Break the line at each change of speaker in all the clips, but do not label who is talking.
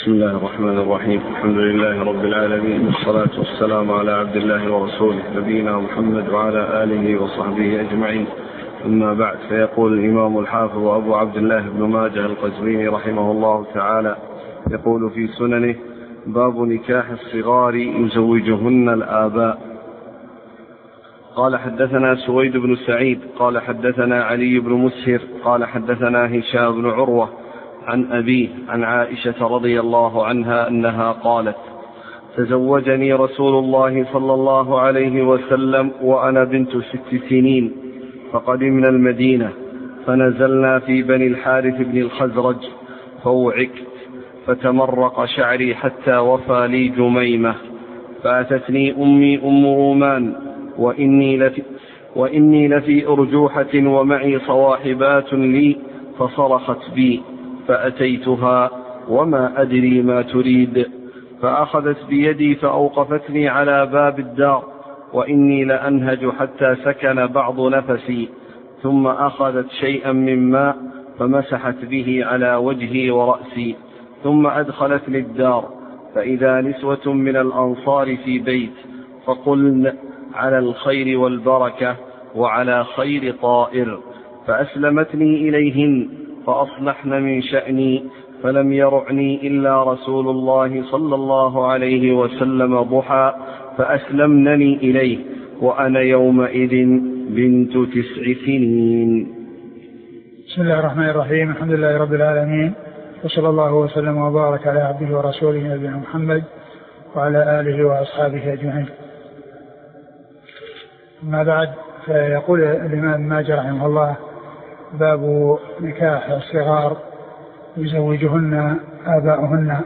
بسم الله الرحمن الرحيم. الحمد لله رب العالمين، والصلاة والسلام على عبد الله ورسوله نبينا محمد وعلى آله وصحبه أجمعين. أما بعد، فيقول الإمام الحافظ أبو عبد الله بن ماجه القزويني رحمه الله تعالى يقول في سننه: باب نكاح الصغار يزوجهن الآباء. قال حدثنا سويد بن سعيد قال حدثنا علي بن مسهر قال حدثنا هشام بن عروة عن أبيه عن عائشة رضي الله عنها أنها قالت: تزوجني رسول الله صلى الله عليه وسلم وأنا بنت 6 سنين، فقدمنا المدينة فنزلنا في بني الحارث بن الخزرج، فوعكت فتمرق شعري حتى وفى لي جميمة، فأتتني أمي أم رومان وإني لفي أرجوحة ومعي صواحبات لي، فصرخت بي فأتيتها وما أدري ما تريد، فأخذت بيدي فأوقفتني على باب الدار، وإني لأنهج حتى سكن بعض نفسي، ثم أخذت شيئا من ماء فمسحت به على وجهي ورأسي، ثم أدخلت للدار، فإذا نسوة من الأنصار في بيت، فقلن: على الخير والبركة وعلى خير طائر، فأسلمتني إليهن فأصلحن من شأني، فلم يرعني إلا رسول الله صلى الله عليه وسلم ضحى، فأسلمنني إليه وأنا يومئذ بنت 9 سنين.
بسم الله الرحمن الرحيم. الحمد لله رب العالمين، وصلى الله وسلم وبارك على عبده ورسوله نبينا محمد وعلى آله وأصحابه أجمعين. أما بعد، فيقول الإمام ماجه رحمه الله: باب نكاح الصغار يزوجهن آباؤهن.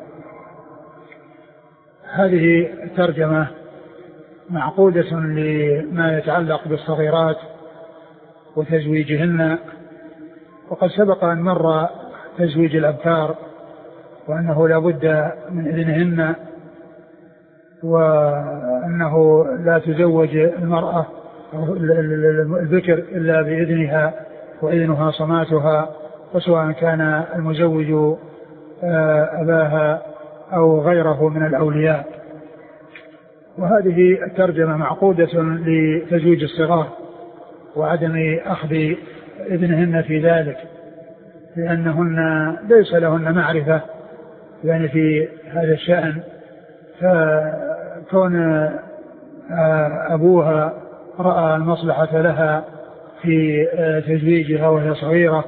هذه ترجمة معقودة لما يتعلق بالصغيرات وتزويجهن، وقد سبق أن مر تزويج الأبكار وأنه لا بد من إذنهن، وأنه لا تزوج المرأة أو الذكر إلا بإذنها، وإذنها صماتها، وسواء كان المزوج أباها أو غيره من الأولياء. وهذه الترجمة معقودة لتزويج الصغار وعدم أخذ إذنهن في ذلك، لأنهن ليس لهن معرفة يعني في هذا الشأن، فكون أبوها رأى المصلحة لها في تزويجها وهي صغيرة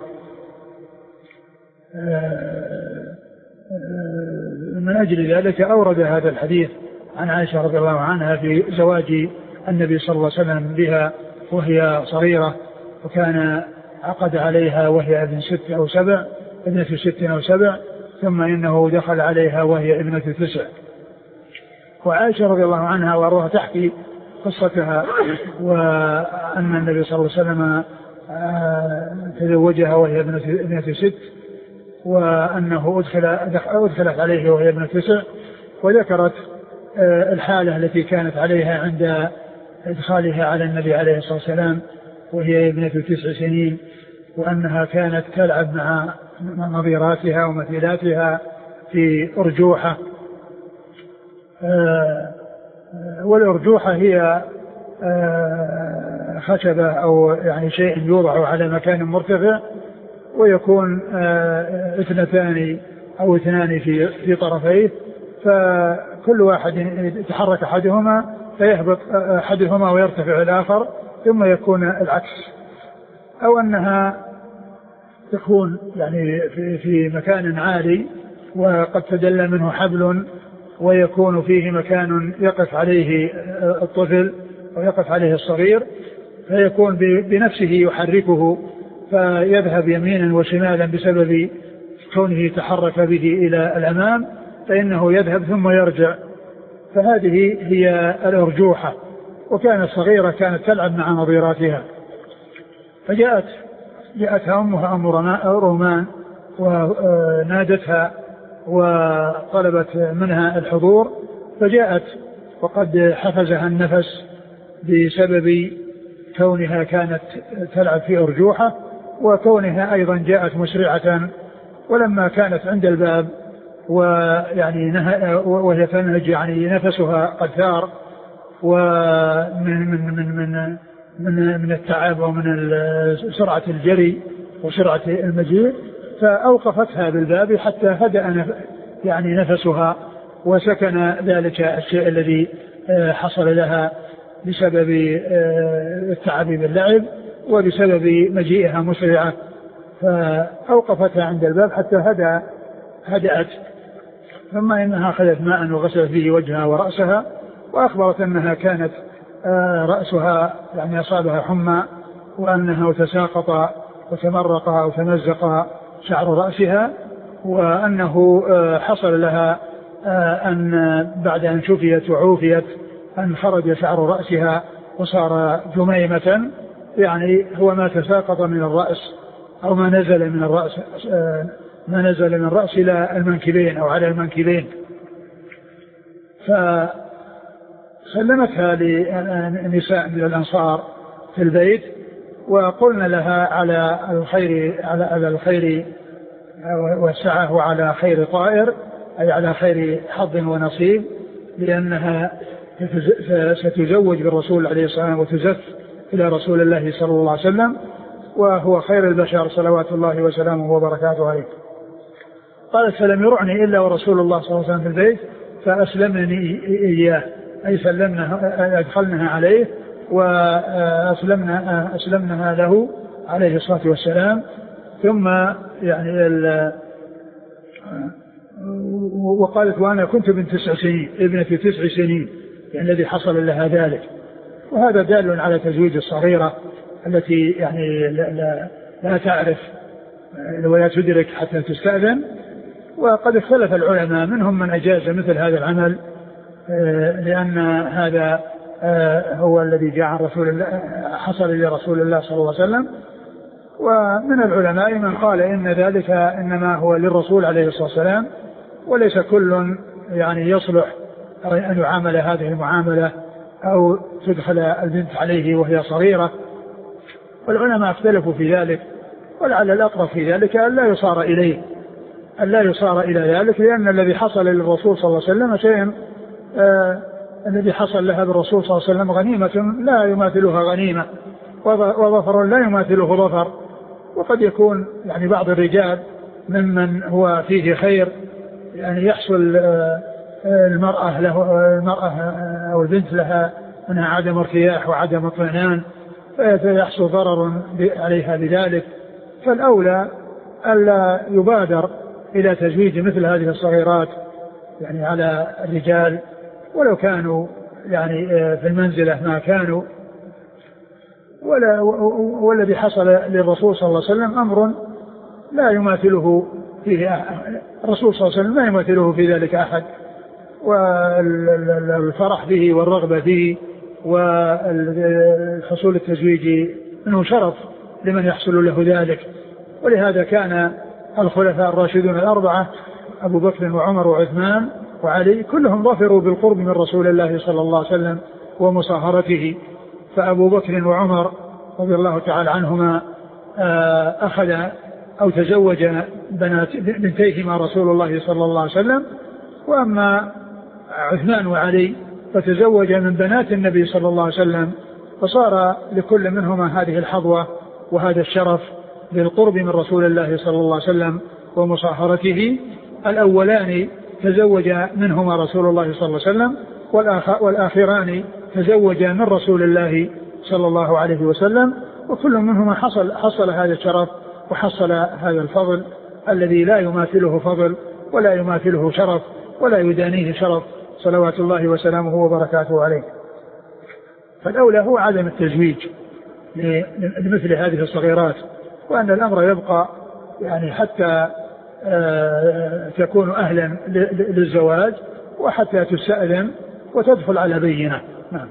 من أجل ذلك أورد هذا الحديث عن عائشة رضي الله عنها في زواج النبي صلى الله عليه وسلم بها وهي صغيرة، وكان عقد عليها وهي ابنة 6 أو 7، ثم إنه دخل عليها وهي ابنة 9. وعائشة رضي الله عنها وأرواها تحكي قصتها، وأن النبي صلى الله عليه وسلم تزوجها وهي ابنة 6، وأنه أدخلت عليه وهي ابنة 9، وذكرت الحالة التي كانت عليها عند إدخالها على النبي عليه الصلاة والسلام وهي ابنة 9 سنين، وأنها كانت تلعب مع نظيراتها ومثيلاتها في أرجوحة. والأرجوحة هي خشبة أو يعني شيء يوضع على مكان مرتفع، ويكون 2 أو 2 في طرفيه، فكل واحد يتحرك أحدهما فيهبط أحدهما ويرتفع الآخر، ثم يكون العكس، أو أنها تكون يعني في مكان عالي وقد تدلى منه حبل، ويكون فيه مكان يقف عليه الطفل ويقف عليه الصغير، فيكون بنفسه يحركه فيذهب يمينا وشمالا بسبب كونه تحرك به إلى الأمام، فإنه يذهب ثم يرجع. فهذه هي الأرجوحة. وكانت صغيرة كانت تلعب مع نظيراتها، فجاءتها أمها أم رومان ونادتها وطلبت منها الحضور، فجاءت وقد حفزها النفس بسبب كونها كانت تلعب في أرجوحة، وكونها أيضا جاءت مسرعة، ولما كانت عند الباب ويعني وهي تنهج يعني نفسها قد ثار ومن من من من من, من التعب ومن سرعة الجري وسرعة المجيء، فأوقفتها بالباب حتى هدأ يعني نفسها وسكن ذلك الشيء الذي حصل لها بسبب التعب باللعب وبسبب مجيئها مسرعة، فأوقفتها عند الباب حتى هدأت. ثم إنها أخذت ماء وغسلت فيه وجهها ورأسها، وأخبرت أنها كانت رأسها يعني أصابها حمى، وأنها تساقط وتمرق أو تمزق شعر رأسها، وأنه حصل لها أن بعد أن شفيت وعوفيت أن خرج شعر رأسها وصار جميمة، يعني هو ما تساقط من الرأس أو ما نزل من الرأس إلى المنكبين أو على المنكبين. فسلمتها لنساء من الأنصار في البيت، وقلنا لها على الخير والسعة وعلى خير طائر، أي على خير حظ ونصيب، لأنها ستزوج بالرسول عليه الصلاة والسلام وتزف إلى رسول الله صلى الله عليه وسلم، وهو خير البشر صلوات الله وسلامه وبركاته عليه. قالت فلم يرعني إلا ورسول الله صلى الله عليه وسلم في البيت فأسلمني إياه، أي أدخلنها عليه وأسلمنها له عليه الصلاة والسلام. ثم يعني وقالت وأنا كنت ابنة 9 سنين يعني الذي حصل لها ذلك، وهذا دال على تزويج الصغيرة التي يعني لا تعرف ولا تدرك حتى تستأذن. وقد اختلف العلماء، منهم من أجاز مثل هذا العمل لأن هذا هو الذي جاء عن رسول الله، حصل لرسول الله صلى الله عليه وسلم، ومن العلماء من قال إن ذلك إنما هو للرسول عليه الصلاة والسلام، وليس كل يعني يصلح أن يعامل هذه المعاملة أو تدخل البنت عليه وهي صغيرة. والعلماء اختلفوا في ذلك، ولعل الأقرب في ذلك أن لا يصار إلى ذلك، لأن الذي حصل للرسول صلى الله عليه وسلم شيء الذي حصل لها بالرسول صلى الله عليه وسلم غنيمة لا يماثلها غنيمة، وظفر لا يماثله ظفر. وقد يكون يعني بعض الرجال ممن هو فيه خير يعني يحصل المرأة أو البنت لها منها عدم ارتياح وعدم اطمئنان، فيحصل ضرر عليها بذلك. فالأولى ألا يبادر إلى تزويج مثل هذه الصغيرات يعني على الرجال ولو كانوا يعني في المنزلة ما كانوا. والذي حصل للرسول صلى الله عليه وسلم أمر لا يماثله فيه الرسول صلى الله عليه وسلم لا يماثله في ذلك أحد، والفرح به والرغبة به والحصول التزويج منه شرف لمن يحصل له ذلك. ولهذا كان الخلفاء الراشدون الأربعة أبو بكر وعمر وعثمان وعلي كلهم ظفروا بالقرب من رسول الله صلى الله عليه وسلم ومصاهرته. فأبو بكر وعمر رضي الله تعالى عنهما أخذ أو تزوج بنتيهما رسول الله صلى الله عليه وسلم، وأما عثمان وعلي فتزوج من بنات النبي صلى الله عليه وسلم، فصار لكل منهما هذه الحظوة وهذا الشرف بالقرب من رسول الله صلى الله عليه وسلم ومصاهرته. الأولان تزوج منهما رسول الله صلى الله عليه وسلم، والآخران تزوج من رسول الله صلى الله عليه وسلم، وكل منهما حصل هذا الشرف وحصل هذا الفضل الذي لا يماثله فضل ولا يماثله شرف ولا يدانيه شرف صلوات الله وسلامه وبركاته عليه. فالأولى هو عدم التزويج لمثل هذه الصغيرات، وأن الأمر يبقى يعني حتى تكون أهلا للزواج وحتى تستأذن وتدخل على بينة. نعم.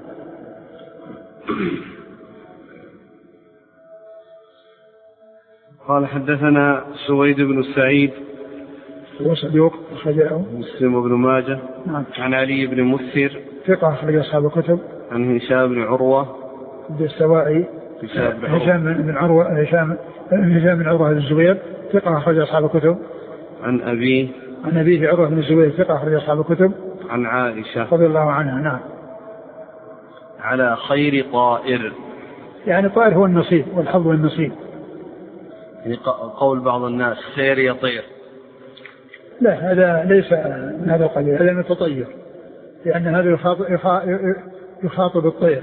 قال حدثنا سويد بن سعيد
وصديق
مسلم بن ماجه.
نعم.
عن علي بن مسهر
ثقة أخرج أصحاب الكتب.
عن هشام بن عروة
الدستوائي هشام بن عروة الزبير ثقة أخرج أصحاب الكتب.
عن
أبيه عروة بن الزبير ثقة أخرج أصحاب الكتب.
عن عائشة
رضي الله عنها. نعم.
على خير طائر،
يعني طائر هو النصيب والحظ والنصيب.
يعني قول بعض الناس خير يطير.
لا، هذا ليس من هذا القبيل، هذا من التطير، لأن هذا يخاطب الطير.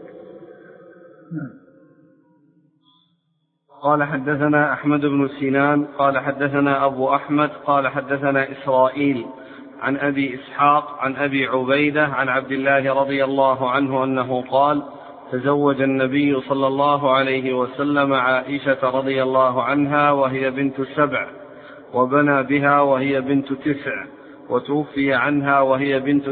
قال حدثنا أحمد بن سنان قال حدثنا أبو أحمد قال حدثنا إسرائيل عن أبي إسحاق عن أبي عبيدة عن عبد الله رضي الله عنه أنه قال: تزوج النبي صلى الله عليه وسلم عائشة رضي الله عنها وهي بنت 7، وبنى بها وهي بنت 9، وتوفي عنها وهي بنت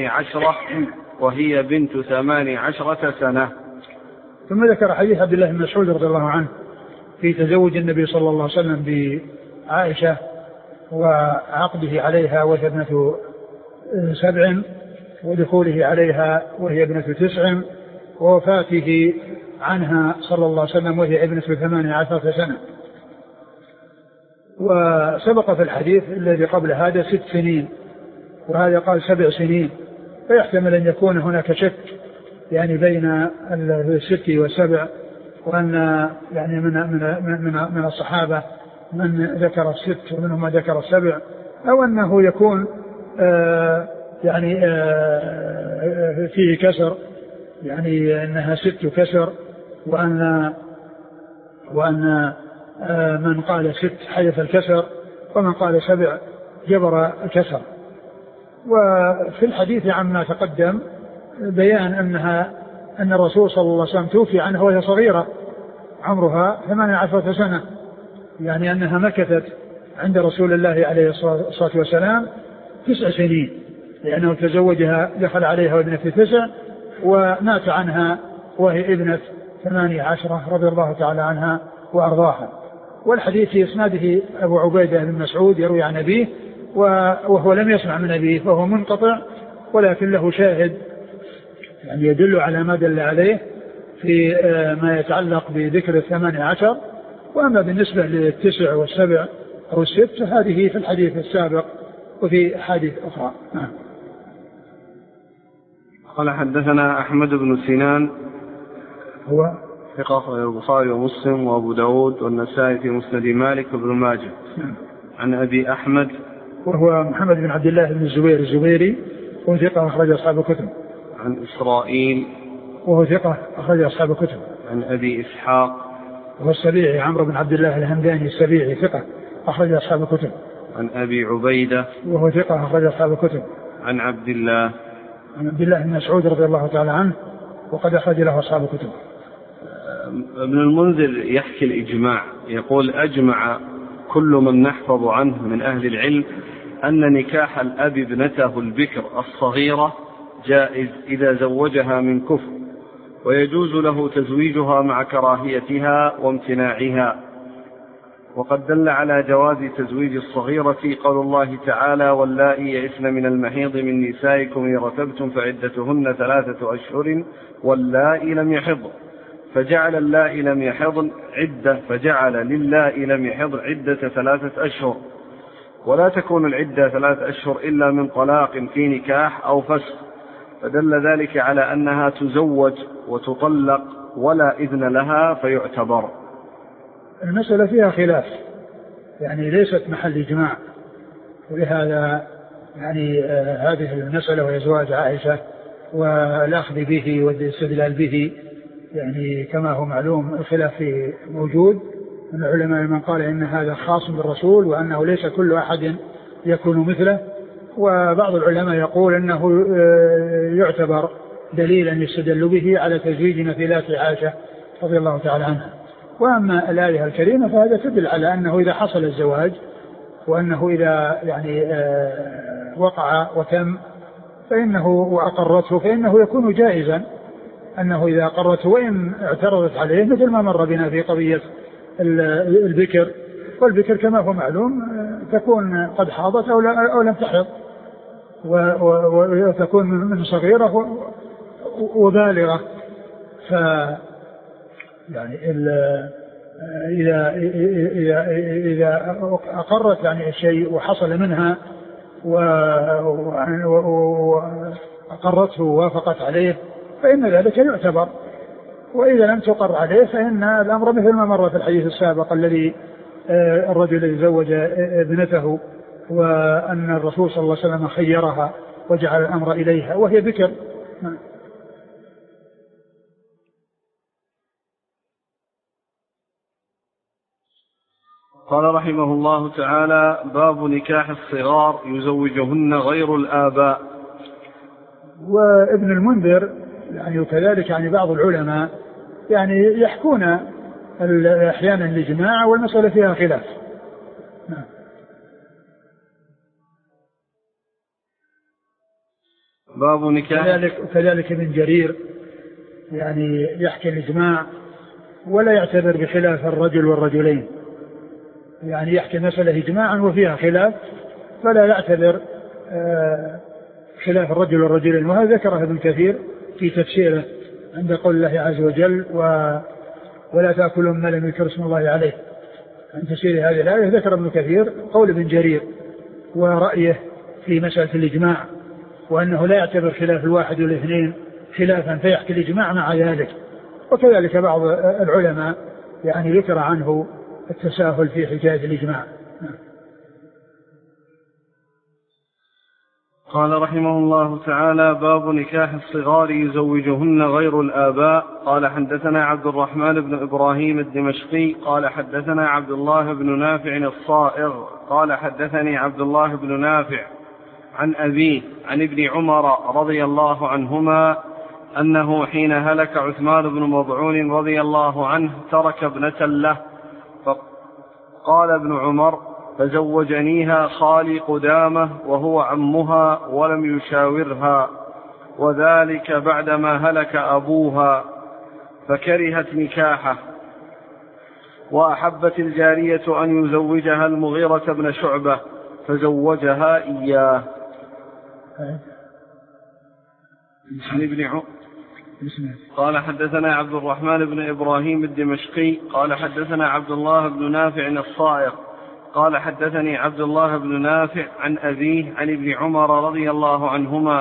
18 سنة.
ثم ذكر حديث عبد الله بن مسعود رضي الله عنه في تزوج النبي صلى الله عليه وسلم بعائشة وعقده عليها وهي ابنة 7، ودخوله عليها وهي ابنة 9، ووفاته عنها صلى الله عليه وسلم وهي ابنة 18 سنة. وسبق في الحديث الذي قبل هذا 6 سنين، وهذا قال 7 سنين، فيحتمل أن يكون هناك شك يعني بين 6 و7، وأن يعني من الصحابة من ذكر 6 ومنهم من ذكر 7، أو أنه يكون يعني فيه كسر، يعني أنها 6 كسر، وأن من قال 6 حدث الكسر، ومن قال 7 جبر الكسر. وفي الحديث عما تقدم بيان أن الرسول صلى الله عليه وسلم توفي عنها وهي صغيرة عمرها 18 سنة، يعني أنها مكثت عند رسول الله عليه الصلاة والسلام 9 سنين، لأنه تزوجها دخل عليها وابنة 9، ومات عنها وهي ابنة 18 رضي الله تعالى عنها وأرضاها. والحديث في إسناده أبو عبيدة بن مسعود يروي عن أبيه، وهو لم يسمع من أبيه، فهو منقطع، ولكن له شاهد يعني يدل على ما دل عليه في ما يتعلق بذكر 18. وأما بالنسبة ل9 و7 أو 6 هذه في الحديث السابق وفي حديث أخرى.
قال حدثنا أحمد بن سنان
هو
ثقة البخاري ومسلم وأبو داود والنسائي في مسند مالك وابن ماجه. عن أبي أحمد
وهو محمد بن عبد الله بن الزبير الزبيري، وهو ثقة أخرج أصحاب الكتب.
عن إسرائيل
وهو ثقة أخرج أصحاب الكتب.
عن أبي إسحاق
وهو السبيعي عمرو بن عبد الله الهمداني السبيعي ثقة أخرج أصحاب الكتب.
عن أبي عبيدة وهو
ثقة أخرج أصحاب الكتب.
عن عبد الله
بن مسعود رضي الله تعالى عنه وقد أخرج له أصحاب الكتب.
ابن المنذر يحكي الإجماع، يقول: أجمع كل من نحفظ عنه من أهل العلم أن نكاح الأب ابنته البكر الصغيرة جائز إذا زوجها من كفر، ويجوز له تزويجها مع كراهيتها وامتناعها. وقد دل على جواز تزويج الصغيرة قول الله تعالى: واللائي يئسن من المحيض من نسائكم إن ارتبتم فعدتهن 3 أشهر واللائي لم يحضن، فجعل اللائي لم يحضن عدة، فجعل للائي لم يحضن عدة 3 أشهر، ولا تكون العدة 3 أشهر إلا من طلاق في نكاح أو فسخ، فدل ذلك على أنها تزوج وتطلق ولا إذن لها فيعتبر.
المسألة فيها خلاف، يعني ليست محل إجماع، ولهذا يعني هذه المسألة وهي زواج عائشة والأخذ به والاستدلال به، يعني كما هو معلوم الخلاف فيه موجود من العلماء، من قال إن هذا خاص بالرسول وأنه ليس كل أحد يكون مثله، وبعض العلماء يقول أنه يعتبر دليلا يستدل به على تزويج مثيلات عائشة رضي الله تعالى عنها. وأما الآية الكريمة فهذا تدل على أنه إذا حصل الزواج وأنه إذا يعني وقع وتم فإنه وأقرته فإنه يكون جائزا، أنه إذا أقرته وإن اعترضت عليه، مثل ما مر بنا في قضية البكر، والبكر كما هو معلوم تكون قد حاضت أو لم تحض، وتكون من صغيرة وبالغة. يعني إذا أقرت يعني الشيء وحصل منها وأقرته ووافقت عليه فإن ذلك يعتبر، وإذا لم تقر عليه فإن الأمر مثل ما مر في الحديث السابق الذي الرجل الذي زوج ابنته وأن الرسول صلى الله عليه وسلم خيرها وجعل الأمر إليها وهي بكر.
قال رحمه الله تعالى: باب نكاح الصغار يزوجهن غير الآباء.
وابن المنذر يعني وكذلك يعني بعض العلماء يعني يحكون أحيانا الإجماع والمسألة فيها خلاف.
باب نكاح
كذلك ابن جرير يعني يحكي الإجماع ولا يعتبر بخلاف الرجل والرجلين، يعني يحكي مسألة إجماعا وفيها خلاف فلا يعتبر خلاف الرجل والرجلين. وهذا ذكره ابن كثير في تفسيره عند قول الله عز وجل ولا تأكلوا مما لم يذكر اسم الله عليه. عند تفسير هذه الآية ذكر ابن كثير قول ابن جرير ورأيه في مسألة الإجماع، وأنه لا يعتبر خلاف الواحد والاثنين خلافا فيحكي الإجماع مع ذلك. وكذلك بعض العلماء يعني ذكر عنه التساهل في حكاية الإجماع.
قال رحمه الله تعالى: باب نكاح الصغار يزوجهن غير الآباء. قال حدثنا عبد الرحمن بن إبراهيم الدمشقي قال حدثنا عبد الله بن نافع الصائغ قال حدثني عبد الله بن نافع عن أبيه عن ابن عمر رضي الله عنهما أنه حين هلك عثمان بن مضعون رضي الله عنه ترك ابنة له، فقال ابن عمر: فزوجنيها خالي قدامة وهو عمها ولم يشاورها، وذلك بعدما هلك أبوها، فكرهت نكاحه، وأحبت الجارية أن يزوجها المغيرة بن شعبة فزوجها إياه. عن ابن قال حدثنا عبد الرحمن بن إبراهيم الدمشقي قال حدثنا عبد الله بن نافع الصائغ قال حدثني عبد الله بن نافع عن أبيه عن ابن عمر رضي الله عنهما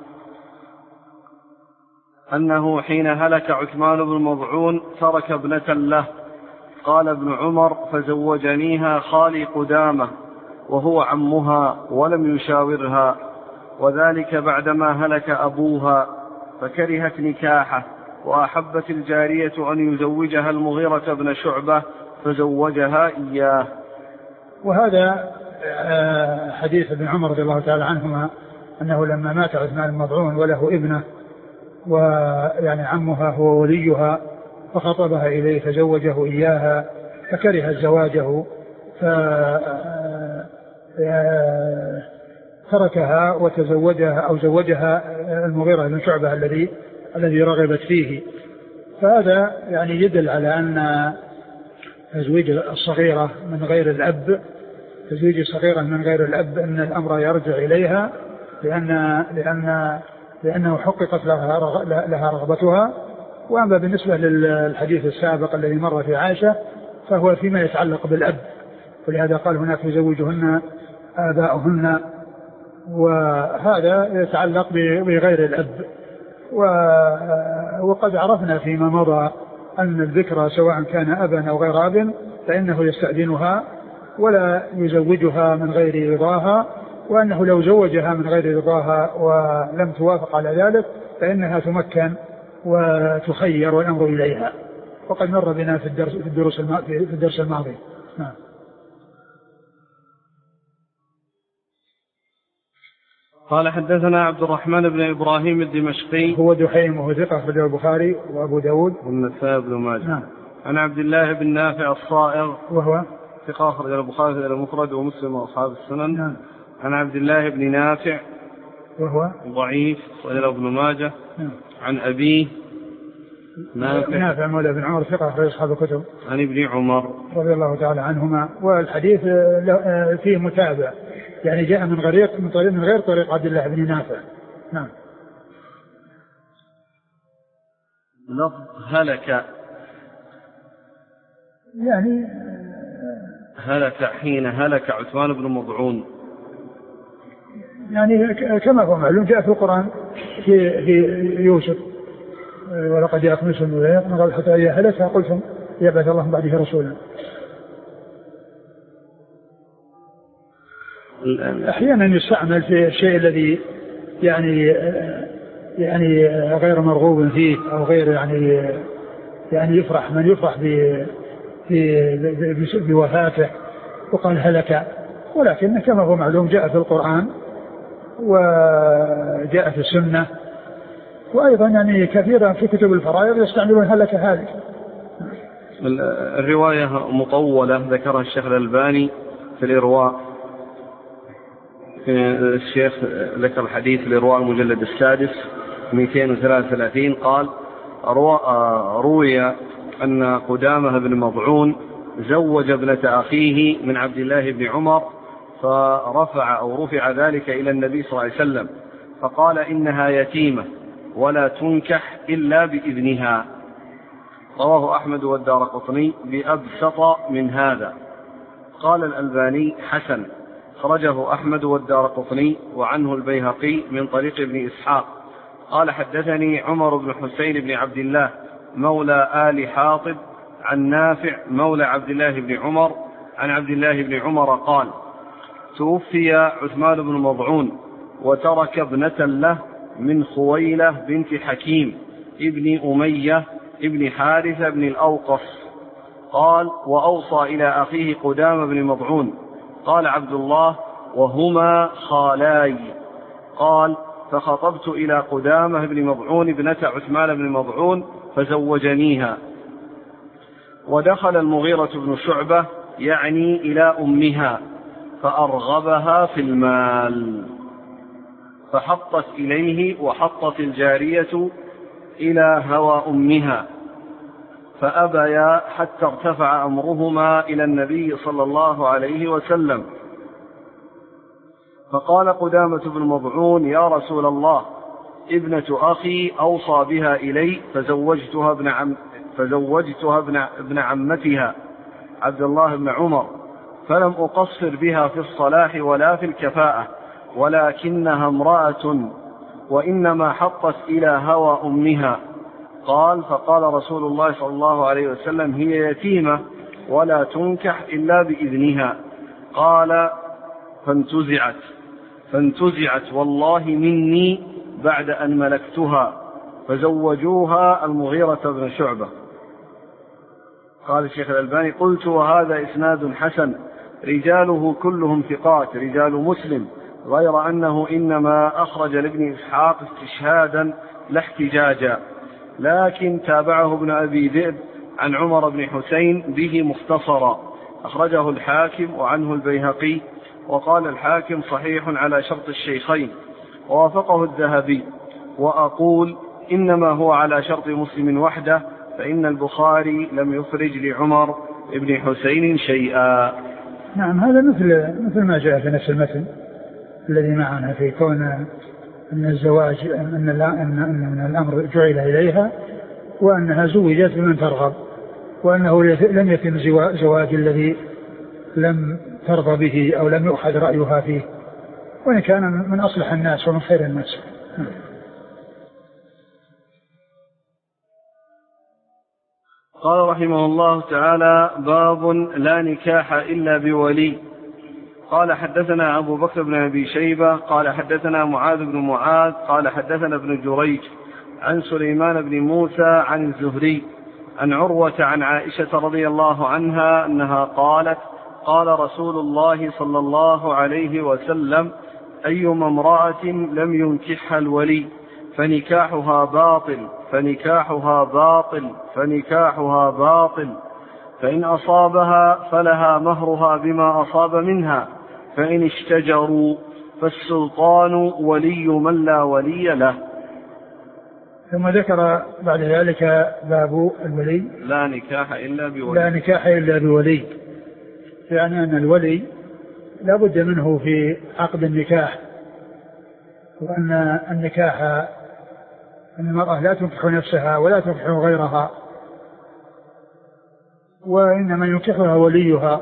أنه حين هلك عثمان بن مضعون ترك ابنة له، قال ابن عمر: فزوجنيها خالي قدامة وهو عمها ولم يشاورها، وذلك بعدما هلك أبوها، فكرهت نكاحه، وأحبت الجارية أن يزوجها المغيرة بن شعبة فزوجها إياه.
وهذا حديث ابن عمر رضي الله تعالى عنهما أنه لما مات عثمان بن مضعون وله ابنة ويعني عمها هو وليها فخطبها إليه فزوجه إياها فكره زواجه فتركها وتزوجها أو زوجها المغيرة بن شعبة الذي رغبت فيه. فهذا يعني يدل على أن تزويج الصغيرة من غير الأب أن الأمر يرجع إليها لأنه حققت لها رغبتها. وأما بالنسبة للحديث السابق الذي مر في عائشة فهو فيما يتعلق بالأب، ولهذا قال هناك يزوجهن آباؤهن، وهذا يتعلق بغير الأب. وقد عرفنا فيما مضى أن الذكرى سواء كان أبا أو غير أب فإنه يستأذنها ولا يزوجها من غير رضاها، وأنه لو زوجها من غير رضاها ولم توافق على ذلك فإنها تمكن وتخير والأمر إليها، وقد مر بنا في الدرس الماضي.
قال حدثنا عبد الرحمن بن إبراهيم الدمشقي
هو دحيم وهو ثقة أخرجه البخاري وأبو داود
والنسائي بن ماجه. عن عبد الله بن نافع الصائغ
وهو
ثقة أخرجه البخاري المفرد ومسلم وأصحاب السنن. عن عبد الله بن نافع
وهو
ضعيف أخرجه ابن ماجه. عن أبيه
نافع مولى بن عمر ثقة أخرج أصحاب الكتب.
عن ابن عمر
رضي الله تعالى عنهما. والحديث فيه متابع، يعني جاء من غير طريق عبد الله بن نافع. نعم.
لفظ هلك
يعني
هلك حين هلك عثمان بن مضعون،
يعني كما هو معلوم جاء في القرآن في يوسف ولقد جاءكم يوسف من قبل حتى إذا هلك قلتم يبعث الله بعده رسولا. أحيانا يستعمل في الشيء الذي يعني غير مرغوب فيه أو غير يعني يفرح من يفرح بوفاته وقال هلك، ولكن كما هو معلوم جاء في القرآن وجاء في السنة، وأيضا يعني كثيرا في كتب الفرائض يستعملون هلك هالك.
الرواية مطولة ذكرها الشيخ الألباني في الإرواء، الشيخ ذكر الحديث في الإرواء المجلد السادس 233 قال روي أن قدامة بن مضعون زوج ابنة أخيه من عبد الله بن عمر، رفع ذلك إلى النبي صلى الله عليه وسلم فقال إنها يتيمة ولا تنكح إلا بإذنها. رواه أحمد والدارقطني بأبسط من هذا. قال الألباني حسن، خرجه أحمد والدارقطني وعنه البيهقي من طريق ابن إسحاق. قال حدثني عمر بن حسين بن عبد الله مولى آل حاطب عن نافع مولى عبد الله بن عمر عن عبد الله بن عمر قال توفي عثمان بن مضعون وترك ابنة له من خويلة بنت حكيم ابن أمية ابن حارثة بن الأوقص. قال وأوصى إلى أخيه قدام بن مضعون. قال عبد الله وهما خالاي. قال فخطبت إلى قدامة بن مضعون ابنة عثمان بن مضعون فزوجنيها. ودخل المغيرة بن شعبة يعني إلى أمها فأرغبها في المال فحطت إليه وحطت الجارية إلى هوى أمها فأبيا حتى ارتفع أمرهما إلى النبي صلى الله عليه وسلم. فقال قدامة بن مضعون يا رسول الله ابنة أخي أوصى بها إلي فزوجتها ابن عمتها عبد الله بن عمر فلم أقصر بها في الصلاح ولا في الكفاءة ولكنها امرأة وإنما حطت إلى هوى أمها. قال فقال رسول الله صلى الله عليه وسلم هي يتيمة ولا تنكح إلا بإذنها. قال فانتزعت والله مني بعد أن ملكتها فزوجوها المغيرة بن شعبة. قال الشيخ الألباني قلت وهذا إسناد حسن رجاله كلهم ثقات رجال مسلم غير أنه إنما أخرج لابن إسحاق استشهادا لا احتجاجا، لكن تابعه ابن أبي ذئب عن عمر بن حسين به مختصرا أخرجه الحاكم وعنه البيهقي. وقال الحاكم صحيح على شرط الشيخين ووافقه الذهبي. وأقول إنما هو على شرط مسلم وحده فإن البخاري لم يخرج لعمر بن حسين شيئا.
نعم هذا مثل ما جاء في نفس المثل الذي معنا في كون أن الزواج أن الأمر جعل إليها وأنها زوجت بمن ترغب، وأنه لم يتم زواج الذي لم ترضى به أو لم يؤخذ رأيها فيه، وإن كان من أصلح الناس ومن خير الناس.
قال رحمه الله تعالى باب لا نكاح إلا بولي. قال حدثنا أبو بكر بن أبي شيبة قال حدثنا معاذ بن معاذ قال حدثنا ابن جريج عن سليمان بن موسى عن الزهري عن عروة عن عائشة رضي الله عنها أنها قالت قال رسول الله صلى الله عليه وسلم أيما امرأة لم ينكحها الولي فنكاحها باطل فإن أصابها فلها مهرها بما أصاب منها فإن اشتجروا فالسلطان ولي من لا ولي له.
ثم ذكر بعد ذلك باب الولي
لا نكاح إلا
بولي، يعني أن الولي لا بد منه في عقد النكاح، وأن النكاح أن المرأة لا تنكح نفسها ولا تنكح غيرها، وإنما ينكحها وليها.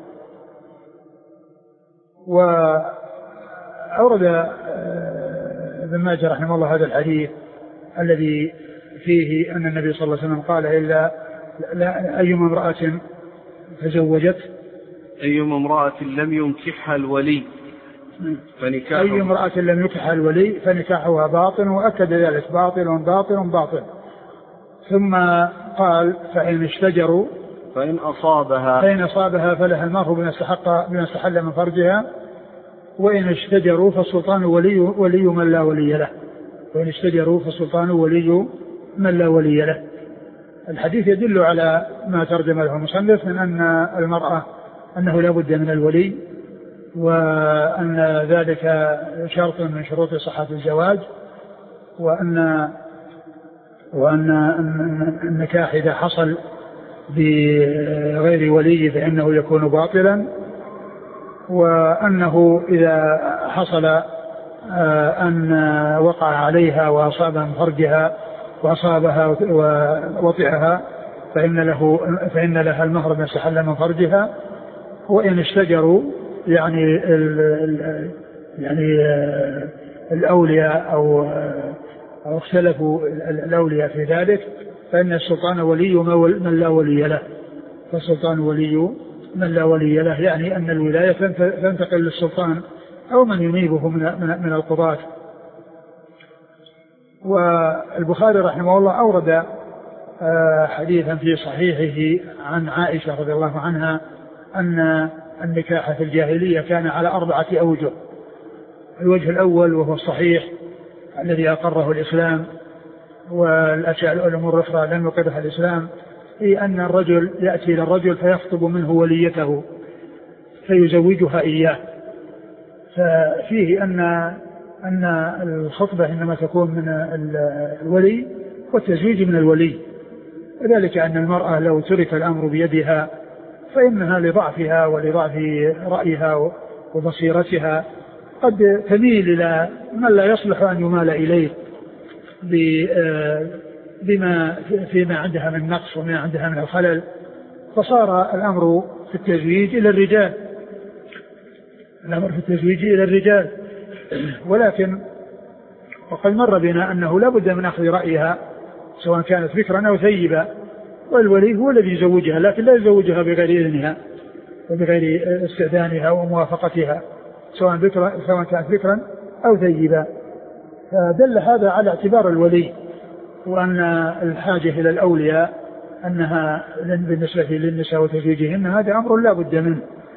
وأورد ابن ماجه رحمه الله هذا الحديث الذي فيه أن النبي صلى الله عليه وسلم قال إلا أيما امرأة تزوجت
أيما امرأة لم ينكحها الولي فنكاحها
أي امرأة لم ينكحها الولي فنكاحها باطل، وأكد ذلك باطل باطل باطل. ثم قال فإن اشتجروا
فإن أصابها
فلها المهر بما استحل من فرجها، وإن اشتجروا فالسلطان ولي من لا ولي له. وإن اشتجروا فالسلطان ولي من لا ولي له. الحديث يدل على ما ترجم له المصنف من أن المرأة أنه لا بد من الولي، وأن ذلك شرط من شروط صحة الزواج، وأن النكاح إذا حصل بغير ولي فإنه يكون باطلا، وأنه إذا حصل أن وقع عليها وأصاب من فرجها وأصابها ووطئها فإن لها المهر ما استحل من فرجها. وإن اشتجروا يعني الأولياء أو اختلفوا الأولياء في ذلك فإن السلطان ولي من لا ولي له. فالسلطان ولي من لا ولي له يعني أن الولاية تنتقل للسلطان أو من ينيبه من القضاة. والبخاري رحمه الله أورد حديثا في صحيحه عن عائشة رضي الله عنها أن النكاح في الجاهلية كان على 4 أوجه. الوجه الأول وهو الصحيح الذي أقره الإسلام، والأشياء الأمور الأخرى لم يقرها الإسلام، هي أن الرجل يأتي إلى الرجل فيخطب منه وليته فيزوجها إياه. ففيه أن الخطبة إنما تكون من الولي والتزويج من الولي، وذلك أن المرأة لو ترك الأمر بيدها فإنها لضعفها ولضعف رأيها وبصيرتها قد تميل إلى من لا يصلح أن يمال إليه بما فيما عندها من نقص وما عندها من الخلل، فصار الأمر في التزويج إلى الرجال. ولكن وقد مر بنا أنه لا بد من أخذ رأيها سواء كانت ذكرا أو ثيبا، والولي هو الذي يزوجها، لكن لا يزوجها بغير إذنها وبغير استئذانها وموافقتها سواء كانت ذكرا أو ثيبا. فدل هذا على اعتبار الولي، وأن الحاجة إلى الأولياء أنها بالنسبة للنساء وتزويجهن هذا أمر لا بد منه،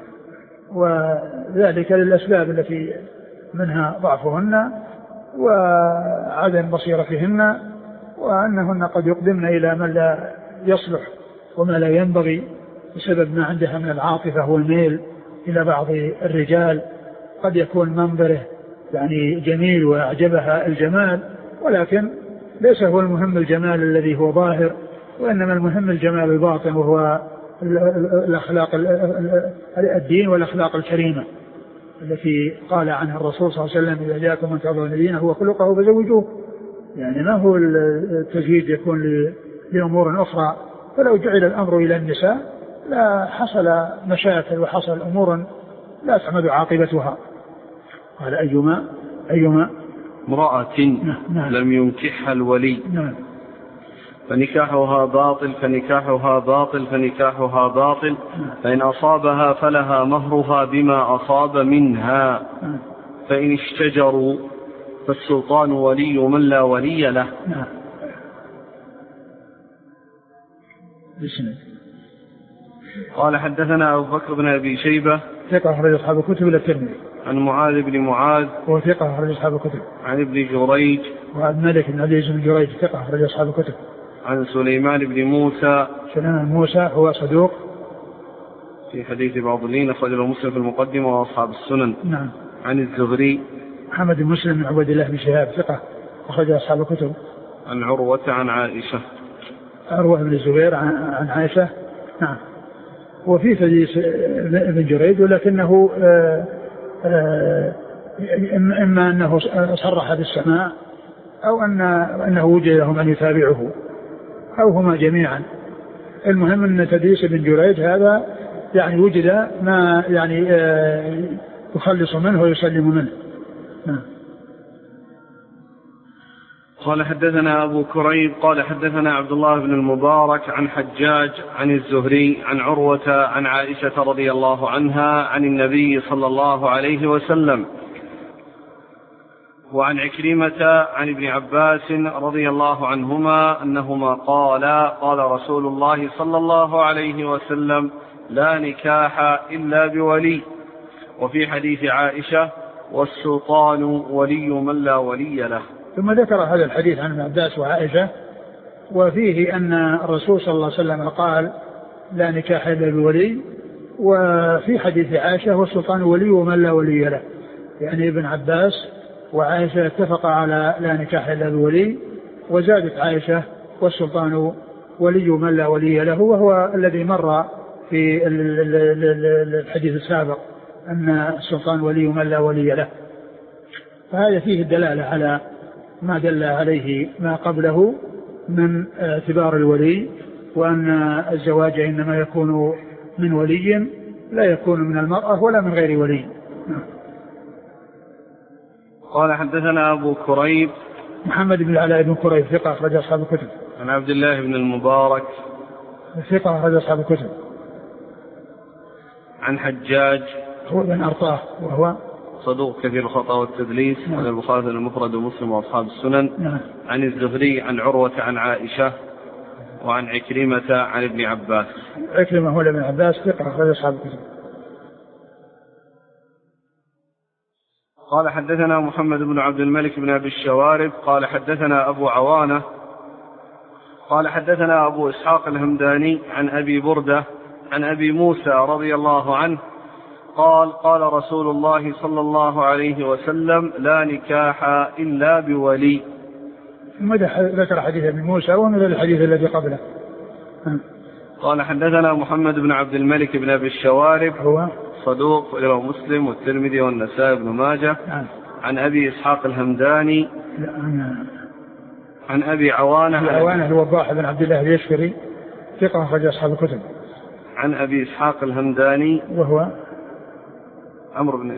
وذلك للأسباب التي منها ضعفهن وعدم بصيرتهن، وأنهن قد يقدمن إلى من لا يصلح وما لا ينبغي بسبب ما عندها من العاطفة والميل إلى بعض الرجال. قد يكون منظره يعني جميل وأعجبها الجمال، ولكن ليس هو المهم الجمال الذي هو ظاهر، وإنما المهم الجمال الباطن، وهو الأخلاق الدين والأخلاق الكريمة التي قال عنها الرسول صلى الله عليه وسلم إذا جاءكم من ترضون دينه وخلقه فزوجوه. يعني ما هو التزويج يكون لأمور أخرى، فلو جعل الأمر إلى النساء لا حصل مشاكل وحصل أمور لا تحمد عاقبتها. قال أيما
امرأة لم ينكحها الولي فنكاحها باطل فإن أصابها فلها مهرها بما أصاب منها، فإن اشتجروا فالسلطان ولي من لا ولي له. قال حدثنا أبو بكر بن أبي شيبة
ثقة أخرج أصحاب الكتب إلى الترمذي.
عن معاذ بن معاذ
وثقة أخرج أصحاب الكتب.
عن ابن جريج
وعن مالك بن عزيز بن جريج ثقة أخرج أصحاب الكتب.
عن سليمان بن موسى
هو صدوق
في حديث بعض الذين أخرجه مسلم في المقدمة وأصحاب السنن.
نعم.
عن الزهري
محمد بن مسلم بن عبد الله بن شهاب ثقة أخرج أصحاب الكتب.
عن عروة عن عائشة.
عروة بن الزبير عن عائشة. نعم. وفي حديث ابن جريج، ولكنه إما أنه صرح بالسماع أو أنه وجد له من يتابعه أو هما جميعا. المهم أن تدليس ابن جريج هذا يعني وجد ما يعني يخلص منه ويسلم منه.
قال حدثنا أبو كريب قال حدثنا عبد الله بن المبارك عن حجاج عن الزهري عن عروة عن عائشة رضي الله عنها عن النبي صلى الله عليه وسلم وعن عكرمة عن ابن عباس رضي الله عنهما أنهما قال رسول الله صلى الله عليه وسلم لا نكاح إلا بولي. وفي حديث عائشة والسلطان ولي من لا ولي له.
ثم ذكر هذا الحديث عن ابن عباس وعائشة وفيه أن الرسول صلى الله عليه وسلم قال لا نكاح إلا بولي. وفي حديث عائشة والسلطان ولي ومن لا ولي له، يعني ابن عباس وعائشة اتفق على لا نكاح إلا بولي، وزادت عائشة والسلطان ولي من لا ولي له، وهو الذي مر في الحديث السابق أن السلطان ولي من لا ولي له. فهذا فيه الدلالة على ما دل عليه ما قبله من اعتبار الولي، وأن الزواج إنما يكون من ولي لا يكون من المرأة ولا من غير ولي.
قال حدثنا أبو كريب
محمد بن العلاء بن كريب ثقة أخرج أصحاب الكتب.
عن عبد الله بن المبارك
ثقة أخرج أصحاب الكتب.
عن حجاج
هو بن أرطاه وهو
صدوق كثير الخطأ والتدليس. عن البخاري المفرد ومسلم وأصحاب السنن. عن الزهري عن عروة عن عائشة وعن عكرمة عن ابن عباس.
عكرمة هو ابن عباس ثقة أخرج أصحاب الكتب.
قال حدثنا محمد بن عبد الملك بن أبي الشوارب قال حدثنا أبو عوانة قال حدثنا أبو إسحاق الهمداني عن أبي بردة عن أبي موسى رضي الله عنه قال رسول الله صلى الله عليه وسلم لا نكاح إلا بولي.
ذكر حديث ابن موسى ومثل الحديث الذي قبله.
قال حدثنا محمد بن عبد الملك بن أبي الشوارب
هو
صدوق إلى مسلم والترمذي والنسائي بن ماجه. عن أبي إسحاق الهمداني عن أبي عوانة
الوضاح بن عبد الله اليشكري ثقة أخرج أصحاب الكتب.
عن أبي إسحاق الهمداني
وهو
عمرو بن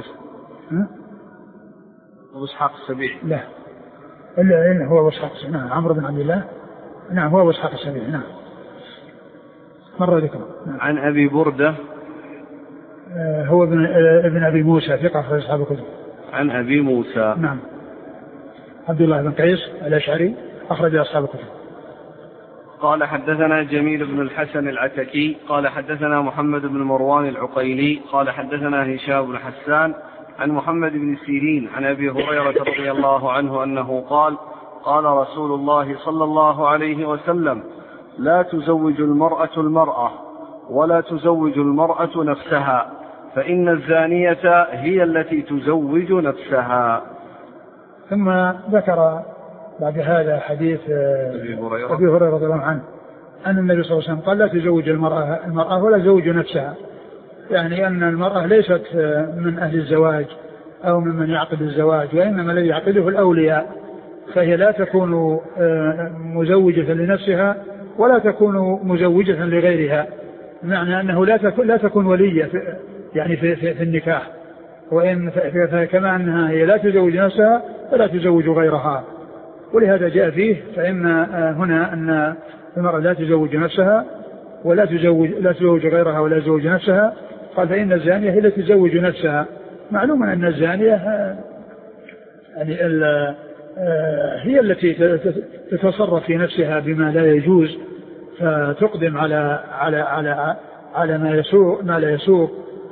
أبو إسحاق السبيعي.
لا إلا هو أبو إسحاق. نعم عمرو بن عبد الله. نعم هو أبو إسحاق السبيعي. نعم مرة ذكره. نعم.
عن أبي بردة
هو ابن أبي موسى ثقة أخرج أصحاب الكتب.
عن أبي موسى
نعم عبد الله بن قيس الأشعري أخرج أصحاب الكتب.
قال حدثنا جميل بن الحسن العتكي قال حدثنا محمد بن مروان العقيلي قال حدثنا هشام بن حسان عن محمد بن سيرين عن أبي هريرة رضي الله عنه أنه قال رسول الله صلى الله عليه وسلم لا تزوج المرأة المرأة ولا تزوج المرأة نفسها فإن الزانية هي التي تزوج نفسها.
ثم ذكر بعد هذا حديث أبي هريرة رضي الله عنه أن النبي صلى الله عليه وسلم قال لا تزوج المرأة ولا تزوج نفسها، يعني أن المرأة ليست من أهل الزواج أو ممن يعقد الزواج، وإنما الذي يعقده الأولياء، فهي لا تكون مزوجة لنفسها ولا تكون مزوجة لغيرها، بمعنى أنه لا تكون ولية يعني في النكاح، وإن كما أنها هي لا تزوج نفسها فلا تزوج غيرها. ولهذا جاء فيه فإن هنا أن المرأة لا تزوج نفسها ولا تزوج غيرها ولا تزوج نفسها، قال فإن الزانية هي التي تزوج نفسها. معلوم أن الزانية يعني هي التي تتصرف في نفسها بما لا يجوز، فتقدم على ما لا يسوق.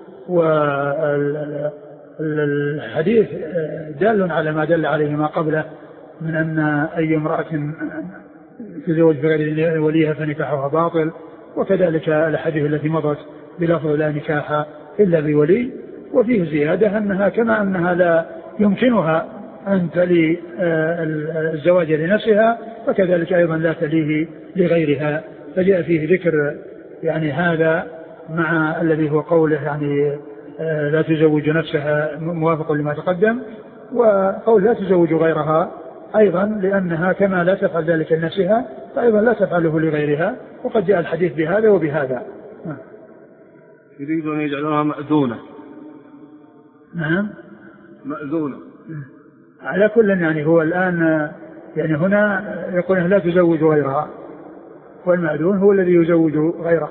والحديث دال على ما دل عليه ما قبله من أن أي امرأة تزوج بغير وليها فنكاحها باطل، وكذلك الحديث التي مضت بلفظ لا نكاح إلا بولي. وفيه زيادة أنها كما أنها لا يمكنها أن تلي الزواج لنفسها فكذلك أيضا لا تليه لغيرها. فجاء فيه ذكر يعني هذا مع الذي هو قوله يعني لا تزوج نفسها موافق لما تقدم، وقول لا تزوج غيرها أيضا لأنها كما لا تفعل ذلك لنفسها فأيضا لا تفعله لغيرها، وقد جاء الحديث بهذا وبهذا.
يريدون يجعلونها مأذونة.
نعم
مأذونة.
على كل يعني هو الآن يعني هنا يقول لا تزوج غيرها، والمأذون هو الذي يزوج غيره.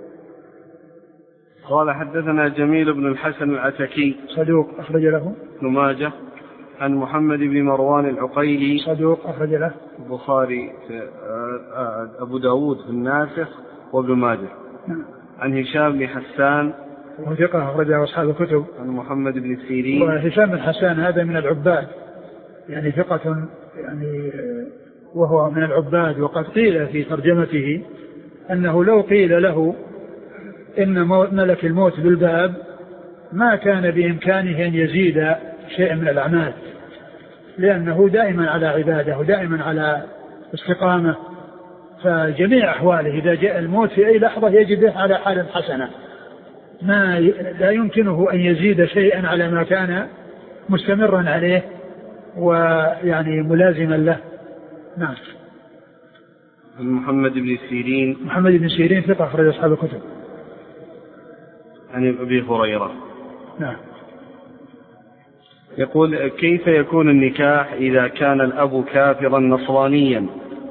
قال حدثنا جميل بن الحسن العتكي
صدوق أخرج له
ابن ماجه، عن محمد بن مروان العقيلي
صدوق أخرج له
البخاري أبو داود في الناسخ وابن ماجه. عن هشام بن حسان
وثقة أخرجه أصحاب الكتب.
عن محمد بن سيرين.
وهشام بن حسان هذا من العباد يعني ثقة يعني، وهو من العباد، وقد قيل في ترجمته أنه لو قيل له إن ملك الموت بالباب ما كان بإمكانه أن يزيد شيئا من الأعمال، لأنه دائما على عبادة ودائما على استقامة، فجميع أحواله إذا جاء الموت في أي لحظة يجده على حال حسنة، لا يمكنه أن يزيد شيئا على ما كان مستمرا عليه ويعني ملازما له. نعم.
محمد بن سيرين.
محمد بن سيرين ثقة أخرج أصحاب الكتب.
عن أبي هريرة.
نعم.
يقول كيف يكون النكاح إذا كان الأب كافرا نصرانيا؟